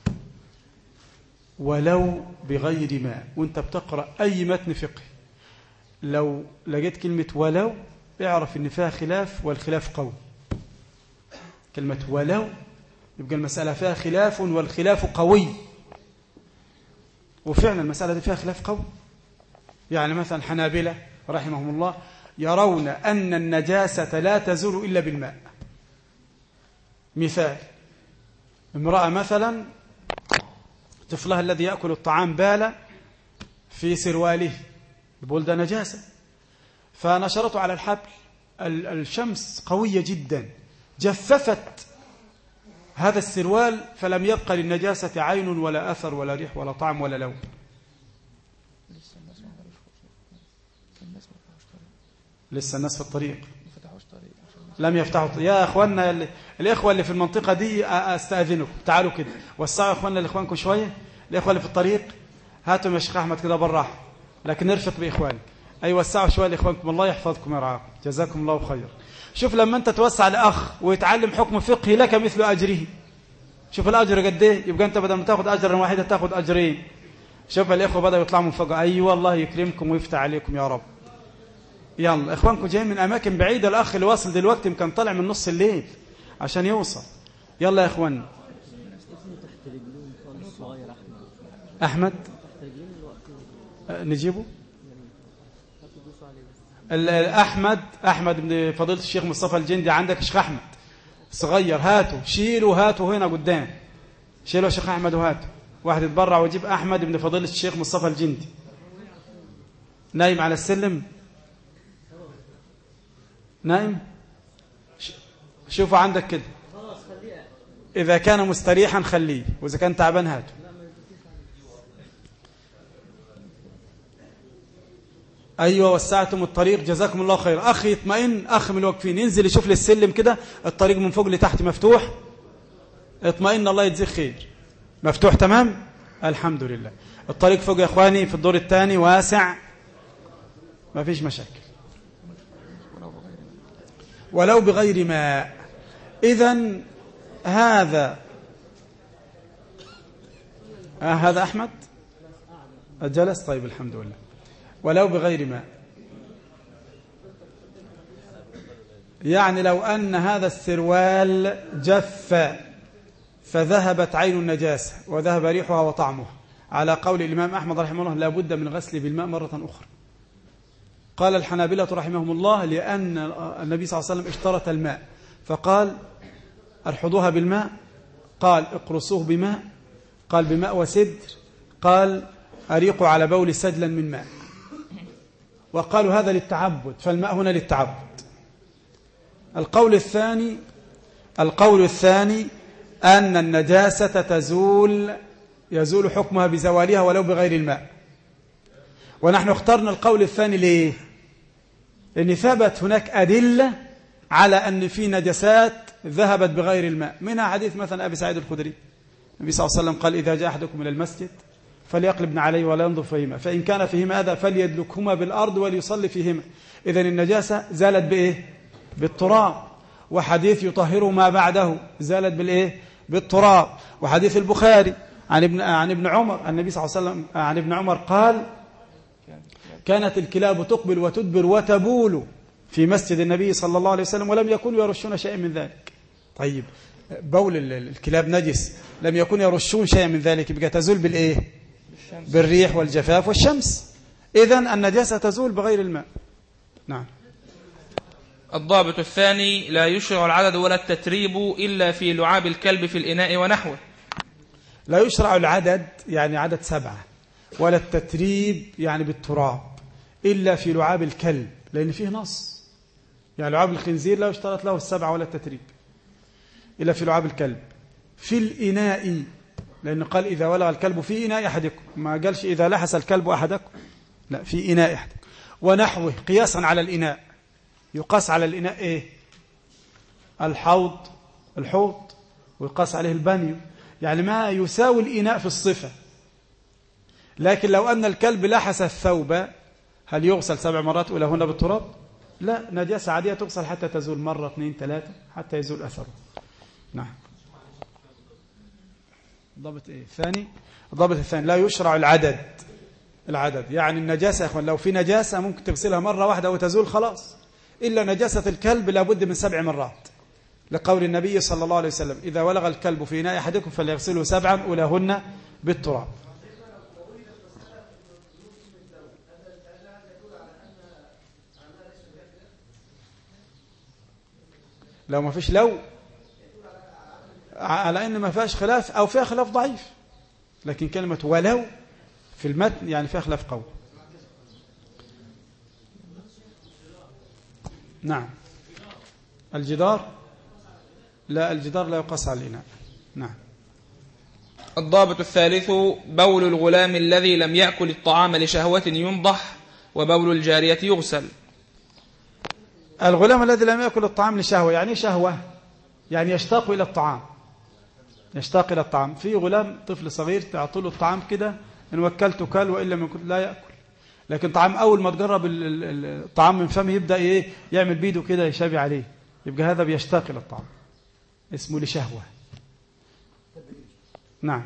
ولو بغير ماء. وانت بتقرأ أي متن فقه لو لقيت كلمة ولو اعرف ان فيها خلاف، والخلاف قوي. كلمة ولو يبقى المسألة فيها خلاف والخلاف قوي، وفعلا المسألة دي فيها خلاف قوي. يعني مثلا حنابلة رحمهم الله يرون أن النجاسة لا تزول إلا بالماء. مثال، امرأة مثلا طفلها الذي يأكل الطعام بال في سرواله، يقول ده نجاسة، فنشرته على الحبل، الشمس قوية جدا جففت هذا السروال فلم يبقى للنجاسة عين ولا أثر ولا ريح ولا طعم ولا لون. لسه الناس في الطريق لم يفتحوا يا أخواننا الإخوة اللي في المنطقة دي أستأذنكم تعالوا كده وسعوا يا أخواننا لإخوانكم شوية. الإخوة اللي في الطريق هاتوا يا شيخ أحمد كده بالراحة، لكن نرفق بإخوانك. أي وسعوا شوية لإخوانكم، الله يحفظكم ويرعاكم، جزاكم الله خير. شوف لما أنت توسع لأخ ويتعلم حكم فقهي لك مثل أجره، شوف الأجر قد إيه، يبقى أنت بدل ما تاخذ أجرا واحدا تاخذ أجرين. شوف الإخوة بدأوا يطلعوا من فوق، أيوة الله يكرمكم ويفتح عليكم يا رب. يلا إخوانكم جايين من أماكن بعيدة، الأخ اللي واصل دلوقتي كان طالع من نص الليل عشان يوصل. يلا يا إخوان. أحمد نجيبه أحمد بن فضيلة الشيخ مصطفى الجندي، عندك الشيخ أحمد صغير، هاته شيله هاته هنا قدام، شيله يا شيخ أحمد وهاته واحد يتبرع ويجيب أحمد بن فضيلة الشيخ مصطفى الجندي نايم على السلم، نايم، شوفوا عندك كده، إذا كان مستريحا خليه، وإذا كان تعبان هاته. أيوة وسعتم الطريق جزاكم الله خير. أخي يطمئن، أخ من الواقفين ينزل يشوف لي السلم كده، الطريق من فوق لتحت مفتوح، اطمئن الله يجزيك خير، مفتوح تمام الحمد لله. الطريق فوق يا إخواني في الدور الثاني واسع، ما فيش مشاكل، ولو بغير ماء. إذن هذا هذا أحمد جلس، طيب الحمد لله. ولو بغير ماء يعني لو أن هذا السروال جف فذهبت عين النجاسة وذهب ريحها وطعمها، على قول الإمام أحمد رحمه الله لا بد من غسله بالماء مرة أخرى. قال الحنابلة رحمهم الله لأن النبي صلى الله عليه وسلم اشترط الماء، فقال ارحضوها بالماء، قال اقرصوه بماء، قال بماء وسدر، قال أريقوا على بول سجلا من ماء، وقالوا هذا للتعبد، فالماء هنا للتعبد. القول الثاني أن النجاسة يزول حكمها بزوالها ولو بغير الماء. ونحن اخترنا القول الثاني ليه؟ لأن ثبت هناك أدلة على أن في نجاسات ذهبت بغير الماء، منها حديث مثلا أبي سعيد الخدري، النبي صلى الله عليه وسلم قال إذا جاء أحدكم إلى المسجد فليقلبن عليه ولا ينظر فيهما، فإن كان فيهما أذى فليدلكهما بالأرض وليصلي فيهما. إذن النجاسة زالت بإيه؟ بالتراب. وحديث يطهر ما بعده زالت بالإيه؟ بالتراب. وحديث البخاري عن ابن عمر، النبي صلى الله عليه وسلم عن ابن عمر قال كانت الكلاب تقبل وتدبر وتبول في مسجد النبي صلى الله عليه وسلم ولم يكونوا يرشون شيئا من ذلك. طيب بول الكلاب نجس، لم يكونوا يرشون شيئا من ذلك، يبقى تزول بالإيه؟ بالريح والجفاف والشمس. إذن النجاسة تزول بغير الماء. نعم. الضابط الثاني لا يشرع العدد ولا التتريب إلا في لعاب الكلب في الإناء ونحوه. لا يشرع العدد يعني عدد 7، ولا التتريب يعني بالتراب، إلا في لعاب الكلب، لأن فيه نص. يعني لعاب الخنزير لا يشترط له 7 ولا التتريب، إلا في لعاب الكلب. في الإناء، لأن قال إذا ولغ الكلب في إناء أحدكم، ما قالش إذا لحس الكلب أحدكم، لا، في إناء أحدكم. ونحوه قياسا على الإناء، يقاس على الإناء إيه؟ الحوض، ويقاس عليه البانيو، يعني ما يساوي الإناء في الصفة. لكن لو أن الكلب لحس الثوب هل يغسل 7 مرات أولهن بالتراب؟ لا، نجاسة عادية تغسل حتى تزول مرة 2 3 حتى يزول أثره. نعم. الضابط إيه؟ الضابط الثاني لا يشرع العدد، يعني النجاسة يا أخوان لو في نجاسة ممكن تغسلها مرة واحدة وتزول خلاص، إلا نجاسة الكلب لابد من 7 مرات، لقول النبي صلى الله عليه وسلم إذا ولغ الكلب في إناء أحدكم فليغسله 7 أولهن بالتراب. لو ما فيش على أن ما فيهاش خلاف أو فيها خلاف ضعيف، لكن كلمة ولو في المتن يعني فيها خلاف قوي. نعم. الجدار لا يقاس على الإناء. نعم. الضابط الثالث بول الغلام الذي لم يأكل الطعام لشهوة ينضح، وبول الجارية يغسل. الغلام الذي لم يأكل الطعام لشهوة، يعني شهوة يعني يشتاق إلى الطعام. في غلام طفل صغير تعطي له الطعام كده، إن وكلته كل وإلا لم يكن لا يأكل، لكن طعام أول ما تجرب الطعام من فمه يبدأ إيه؟ يعمل بيده كده يشابه عليه، يبقى هذا بيشتاق إلى الطعام، اسمه لشهوة. نعم.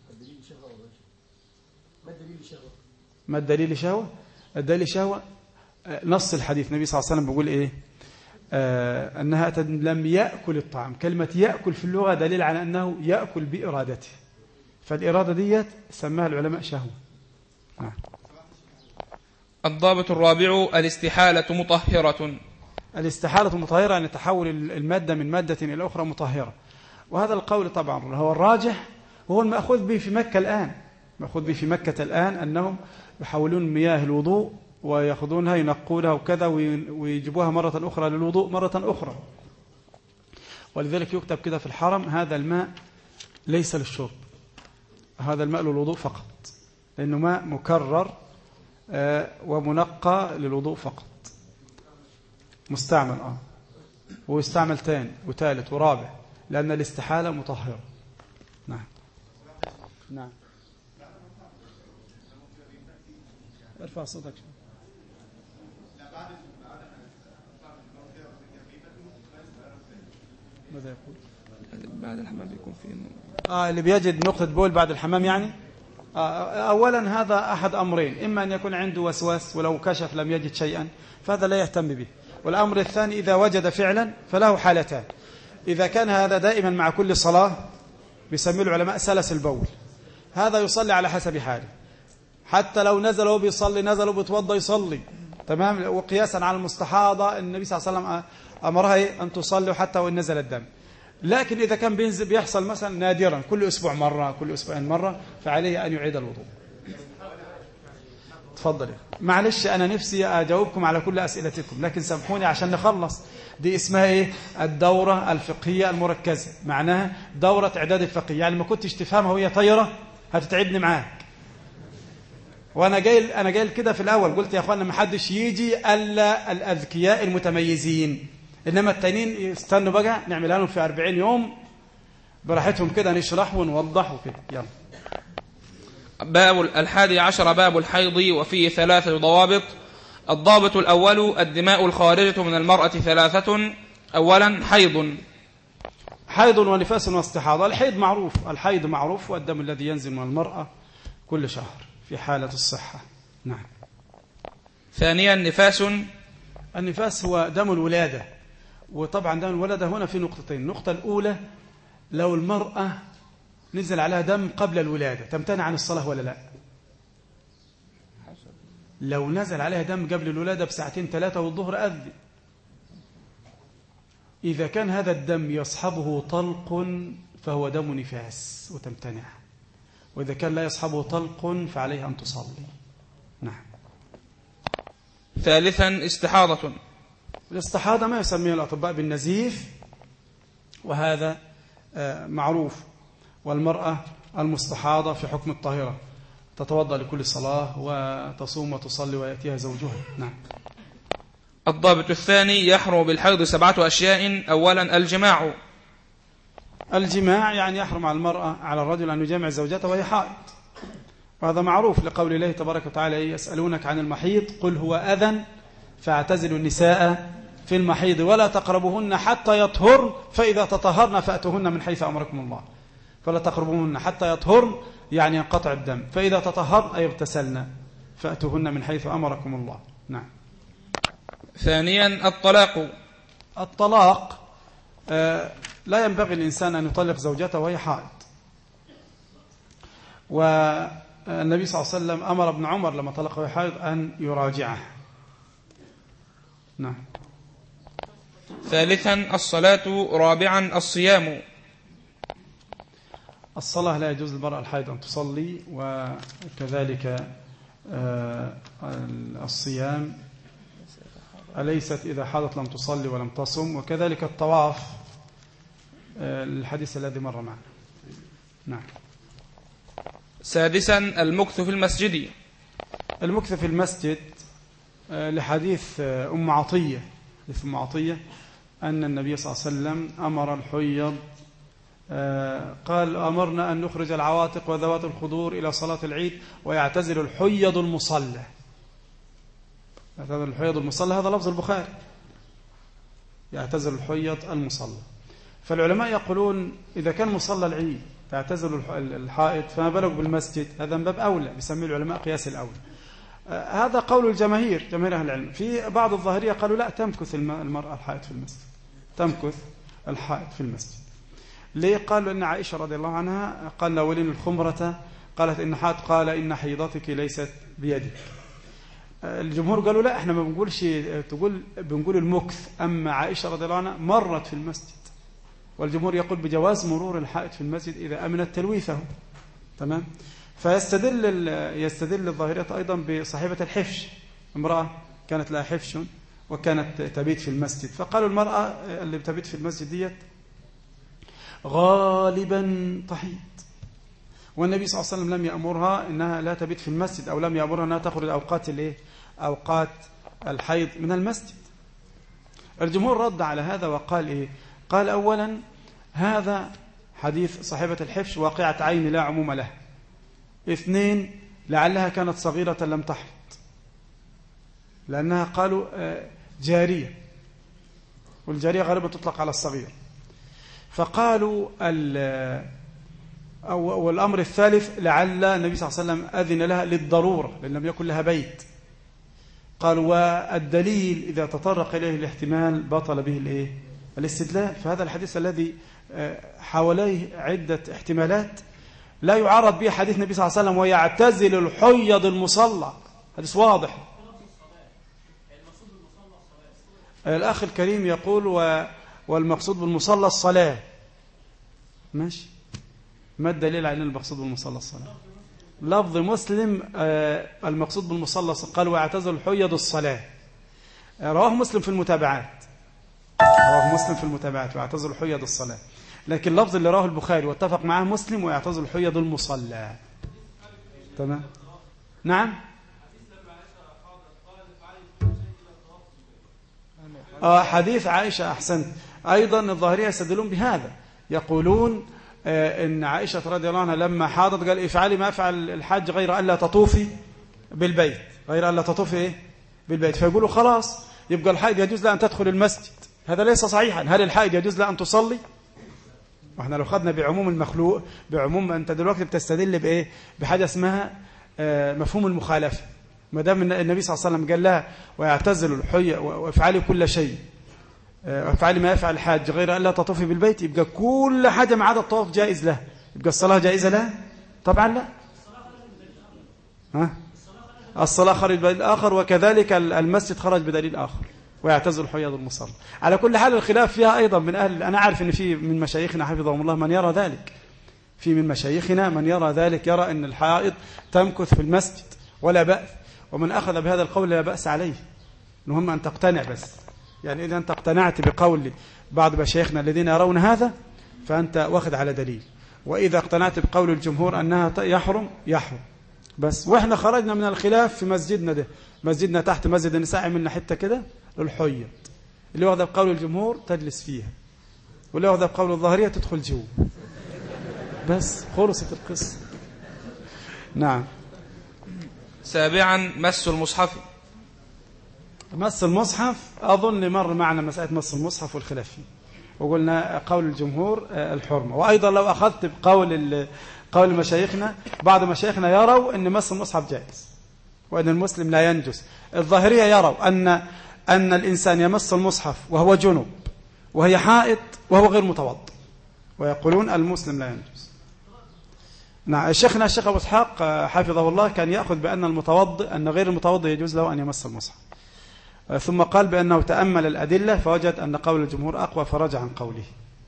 ما الدليل لشهوة؟ الدليل لشهوة نص الحديث، النبي صلى الله عليه وسلم بيقول إيه؟ أنها لم يأكل الطعام. كلمة يأكل في اللغة دليل على أنه يأكل بإرادته، فالإرادة ديت سماها العلماء شهوة. نعم. الضابط الرابع الاستحالة مطهرة. الاستحالة مطهرة يعني تحول المادة من مادة إلى أخرى مطهرة، وهذا القول طبعا هو الراجح، وهو المأخوذ به في مكة الآن، مأخوذ به في مكة الآن أنهم يحولون مياه الوضوء ويأخذونها ينقونها وكذا ويجيبوها مرة أخرى للوضوء مرة أخرى. ولذلك يكتب كده في الحرم: هذا الماء ليس للشرب، هذا الماء للوضوء فقط، لأنه ماء مكرر ومنقى للوضوء فقط، مستعمل ويستعمل تاني وثالث ورابع، لأن الاستحالة مطهرة. نعم نعم. ارفع صوتك. ماذا يقول؟ بعد الحمام بيكون فيه اللي بيجد نقطة بول بعد الحمام يعني أولا هذا أحد أمرين: إما أن يكون عنده وسواس ولو كشف لم يجد شيئا فهذا لا يهتم به، والأمر الثاني إذا وجد فعلا فله حالتان: إذا كان هذا دائما مع كل صلاة بيسميه العلماء سلس البول، هذا يصلي على حسب حاله، حتى لو نزل وهو بيصلي نزل وبيتوضى يصلي تمام. وقياسا على المستحاضة النبي صلى الله عليه وسلم أمرها أن تصلي حتى وإن نزل الدم. لكن إذا كان بيحصل مثلا نادرا كل أسبوع مرة كل أسبوعين مرة فعليه أن يعيد الوضوء. تفضل. معلش أنا نفسي أجاوبكم على كل أسئلتكم، لكن سامحوني عشان نخلص. دي اسمها إيه؟ الدورة الفقهية المركزة، معناها دورة إعداد الفقيه، يعني ما كنتش تفهمها وهي طايرة هتتعبني معاك. وأنا جاي كده في الأول قلت يا أخوانا ما حدش يجي إلا الأذكياء المتميزين، إنما التانيين يستنوا بقى نعملها لهم في 40 يوم براحتهم كده، نشرح ونوضح وكده. يلا. باب 11 باب الحيض، وفيه 3 ضوابط. الضابط الأول: الدماء الخارجة من المرأة 3. أولا حيض ونفاس واستحاضة. الحيض معروف، والدم الذي ينزل من المرأة كل شهر في حالة الصحة. نعم. ثانيا النفاس هو دم الولادة، وطبعا دم الولادة هنا في نقطتين: النقطة الأولى لو المرأة نزل عليها دم قبل الولادة تمتنع عن الصلاة ولا لا؟ لو نزل عليها دم قبل الولادة بساعتين 3 والظهر أذن، إذا كان هذا الدم يصحبه طلق فهو دم نفاس وتمتنع، وإذا كان لا يصحبه طلق فعليه أن تصلي. نعم. ثالثا استحاضة. الاستحاضة ما يسميه الأطباء بالنزيف، وهذا معروف. والمرأة المستحاضة في حكم الطاهرة، تتوضأ لكل صلاة وتصوم وتصلي ويأتيها زوجها. نعم. الضابط الثاني: يحرم بالحيض 7 أشياء. أولا الجماع يعني يحرم على المرأة على الرجل أن يجامع زوجته وهي حائض، وهذا معروف لقول الله تبارك وتعالى: يسألونك عن المحيض قل هو أذى فاعتزلوا النساء في المحيض ولا تقربوهن حتى يطهرن فإذا تطهرن فأتوهن من حيث أمركم الله. فلا تقربوهن حتى يطهرن يعني ينقطع الدم، فإذا تطهرن أي اغتسلن فأتوهن من حيث أمركم الله. نعم. ثانيا الطلاق لا ينبغي الإنسان أن يطلق زوجته وهي حائض، والنبي صلى الله عليه وسلم أمر ابن عمر لما طلق وهي حائض أن يراجعه. نعم. ثالثا الصلاة. رابعا الصيام. الصلاة لا يجوز للمرأة الحائض أن تصلي، وكذلك الصيام أليست إذا حاضت لم تصلي ولم تصم، وكذلك الطواف الحديث الذي مر معنا. نعم. سادسا المكث في المسجد. المكث في المسجد لحديث أم عطية أن النبي صلى الله عليه وسلم أمر الحيض، قال: أمرنا أن نخرج العواتق وذوات الخدور إلى صلاة العيد ويعتزل الحيض المصلى. يعتزل الحيض المصلى، هذا لفظ البخاري، يعتزل الحيض المصلى. فالعلماء يقولون إذا كان مصلى العيد يعتزل الحائض فما بالك بالمسجد، هذا من باب أولى، بيسميه العلماء قياس الأولى. هذا قول الجماهير، جماهير أهل العلم. في بعض الظاهرية قالوا لا، تمكث المرأة الحائض في المسجد، تمكث الحائض في المسجد. ليه؟ قالوا إن عائشة رضي الله عنها قال ولين الخمرة قالت إن حائض، قال إن حيضتك ليست بيدك. الجمهور قالوا لا، احنا ما بنقولش، بنقول المكث. أما عائشة رضي الله عنها مرت في المسجد والجمهور يقول بجواز مرور الحائط في المسجد إذا أمنت تلويثه. تمام. يستدل الظاهرية أيضا بصاحبة الحفش، امرأة كانت لها حفش وكانت تبيت في المسجد، فقالوا المرأة اللي بتبيت في المسجد ديت غالبا تحيض، والنبي صلى الله عليه وسلم لم يأمرها إنها لا تبيت في المسجد، أو لم يأمرها أنها تخرج أوقات الحيض من المسجد. الجمهور رد على هذا وقال إيه؟ قال أولا هذا حديث صاحبة الحفش واقعة عين لا عموم له. اثنين، لعلها كانت صغيرة لم تحض، لأنها قالوا جارية، والجارية غالبا تطلق على الصغير. فقالوا والأمر الثالث لعل النبي صلى الله عليه وسلم أذن لها للضرورة لأن لم يكن لها بيت. قالوا والدليل إذا تطرق إليه الاحتمال بطل به الاستدلال. فهذا الحديث الذي حواليه عدة احتمالات لا يعارض به حديث النبي صلى الله عليه وسلم ويعتزل الحيض المصلى، حديث واضح. الأخ الكريم يقول والمقصود بالمصلى الصلاة. ماشي، ما الدليل على أن المقصود بالمصلى الصلاة؟ لفظ مسلم المقصود بالمصلى قال ويعتزل الحيض الصلاة، رواه مسلم في المتابعات، ويعتزل الحيض الصلاة. لكن اللفظ اللي رواه البخاري واتفق معه مسلم ويعتزل الحيض المصلى. تمام. نعم. حديث عائشة أحسنت. أيضا الظاهرية يستدلون بهذا، يقولون إن عائشة رضي الله عنها لما حاضت قال افعلي ما افعل الحاج غير ألا تطوفي بالبيت، بالبيت. فيقولوا خلاص يبقى الحائض يجوز لها أن تدخل المسجد. هذا ليس صحيحا. هل الحائض يجوز لها أن تصلي؟ واحنا لو خدنا بعموم المخلوق، بعموم أنت دلوقتي بتستدل بإيه؟ بحاجة اسمها مفهوم المخالفة. ما دام النبي صلى الله عليه وسلم قال لها ويعتزل الحيض وافعلي كل شيء، وافعلي ما يفعل الحاج غير ألا تطوفي بالبيت، يبقى كل حاجة ما عدا الطواف جائز له. يبقى الصلاة جائزة له؟ طبعا لا. الصلاة خرج بدليل آخر، وكذلك المسجد خرج بدليل آخر ويعتزل الحيض المصلى. على كل حال الخلاف فيها أيضا من أهل. أنا عارف أن في من مشايخنا حفظهم الله من يرى ذلك، يرى أن الحائض تمكث في المسجد ولا بأس، ومن أخذ بهذا القول لا بأس عليه. المهم أن تقتنع بس. يعني إذا أنت اقتنعت بقول بعض مشايخنا الذين يرون هذا فأنت واخد على دليل، وإذا اقتنعت بقول الجمهور أنها يحرم بس. وإحنا خرجنا من الخلاف في مسجدنا ده، مسجدنا تحت مسجد النساء عملنا حتة كده للحيض، اللي واخده بقول الجمهور تجلس فيها، واللي واخده بقول الظاهرية تدخل جوه، بس خلصت القصة. نعم. سابعا مس المصحف. مس المصحف أظن مر معنا مسألة مس المصحف والخلاف فيه، وقلنا قول الجمهور الحرمة. وأيضا لو أخذت بقول مشايخنا، بعض مشايخنا يروا أن مس المصحف جائز وأن المسلم لا ينجس. الظاهرية يروا أن الإنسان يمس المصحف وهو جنب وهي حائط وهو غير متوضئ، ويقولون المسلم لا ينجس. نعم. الشيخ أبو إسحاق حفظه الله كان يأخذ بأن أن غير المتوضئ يجوز له أن يمس المصحف، ثم قال بأنه تأمل الأدلة فوجد أن قول الجمهور أقوى فرجع عن قوله،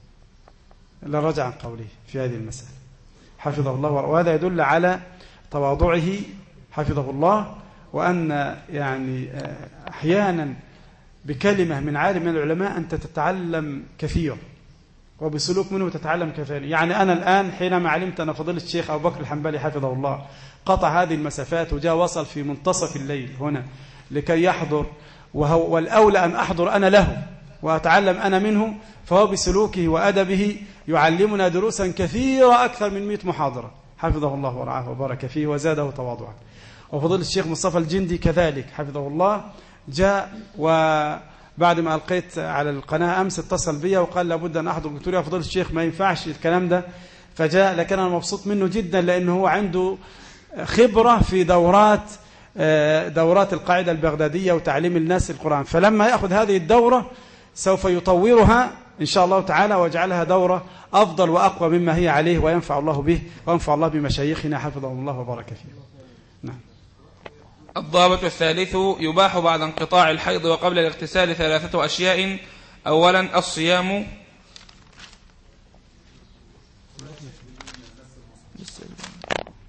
في هذه المسألة حفظه الله. وهذا يدل على تواضعه حفظه الله، وأن يعني أحيانا بكلمة من عالم من العلماء أنت تتعلم كثير، وبسلوك منه تتعلم كثير. يعني أنا الآن حينما علمت أن فضيلة الشيخ أبو بكر الحنبلي حفظه الله قطع هذه المسافات وجاء وصل في منتصف الليل هنا لكي يحضر، والأولى أن أحضر أنا له وأتعلم أنا منه، فهو بسلوكه وأدبه يعلمنا دروسا كثيرة أكثر من 100 محاضرة حفظه الله ورعاه وبارك فيه وزاده تواضعا. وفضيلة الشيخ مصطفى الجندي كذلك حفظه الله جاء، وبعد ما ألقيت على القناة أمس اتصل بي وقال لابد أن أحضر. قلت له يا فضيلة الشيخ ما ينفعش الكلام ده، فجاء. لكن أنا مبسوط منه جدا لأنه هو عنده خبرة في دورات القاعدة البغدادية وتعليم الناس القرآن، فلما يأخذ هذه الدورة سوف يطورها إن شاء الله تعالى ويجعلها دورة أفضل وأقوى مما هي عليه، وينفع الله به وينفع الله بمشايخنا حفظهم الله وبارك فيه. نعم. الضابط الثالث يباح بعد انقطاع الحيض وقبل الاغتسال 3 أشياء. أولا الصيام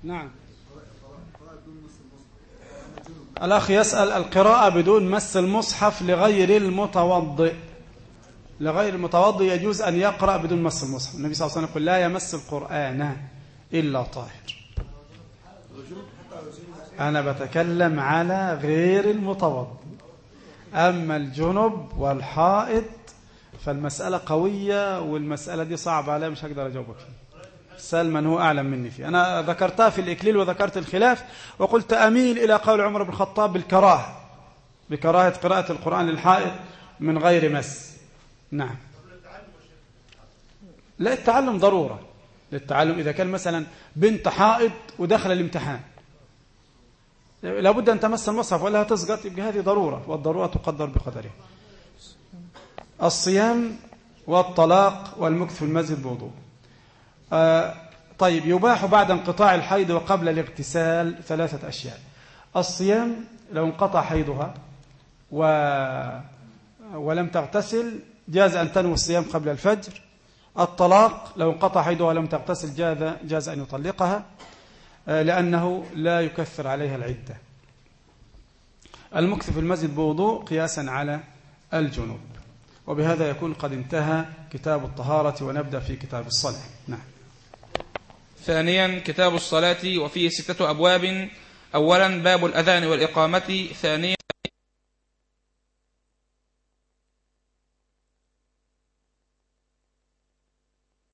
نعم. الأخ يسأل القراءة بدون مس المصحف لغير المتوضئ. لغير المتوضئ يجوز أن يقرأ بدون مس المصحف. النبي صلى الله عليه وسلم يقول لا يمس القرآن إلا طاهر. أنا بتكلم على غير المتوضئ. أما الجنب والحائط فالمسألة قوية، والمسألة دي صعبة عليها، مش هقدر أجاوبك فيها. سأل من هو أعلم مني فيه. أنا ذكرتها في الإكليل وذكرت الخلاف، وقلت أميل إلى قول عمر بن الخطاب بالكراهة، بكراهة قراءة القرآن للحائط من غير مس. نعم. لا، التعلم ضرورة. للتعلم إذا كان مثلا بنت حائض ودخل الامتحان لابد أن تمس المصحف ولا تسقط، يبقى هذه ضرورة، والضرورة تقدر بقدرها. الصيام والطلاق والمكث في المسجد بوضوء. طيب، يباح بعد انقطاع الحيض وقبل الاغتسال 3 أشياء. الصيام لو انقطع حيضها ولم تغتسل جاز أن تنوي الصيام قبل الفجر. الطلاق لو انقطع حيضها ولم تغتسل جاز أن يطلقها لأنه لا يكثر عليها العدة. المكث في المسجد بوضوء قياسا على الجنوب. وبهذا يكون قد انتهى كتاب الطهارة، ونبدأ في كتاب الصلاة. نعم. ثانيا كتاب الصلاة، وفيه 6 أبواب. أولا باب الأذان والإقامة. ثانيا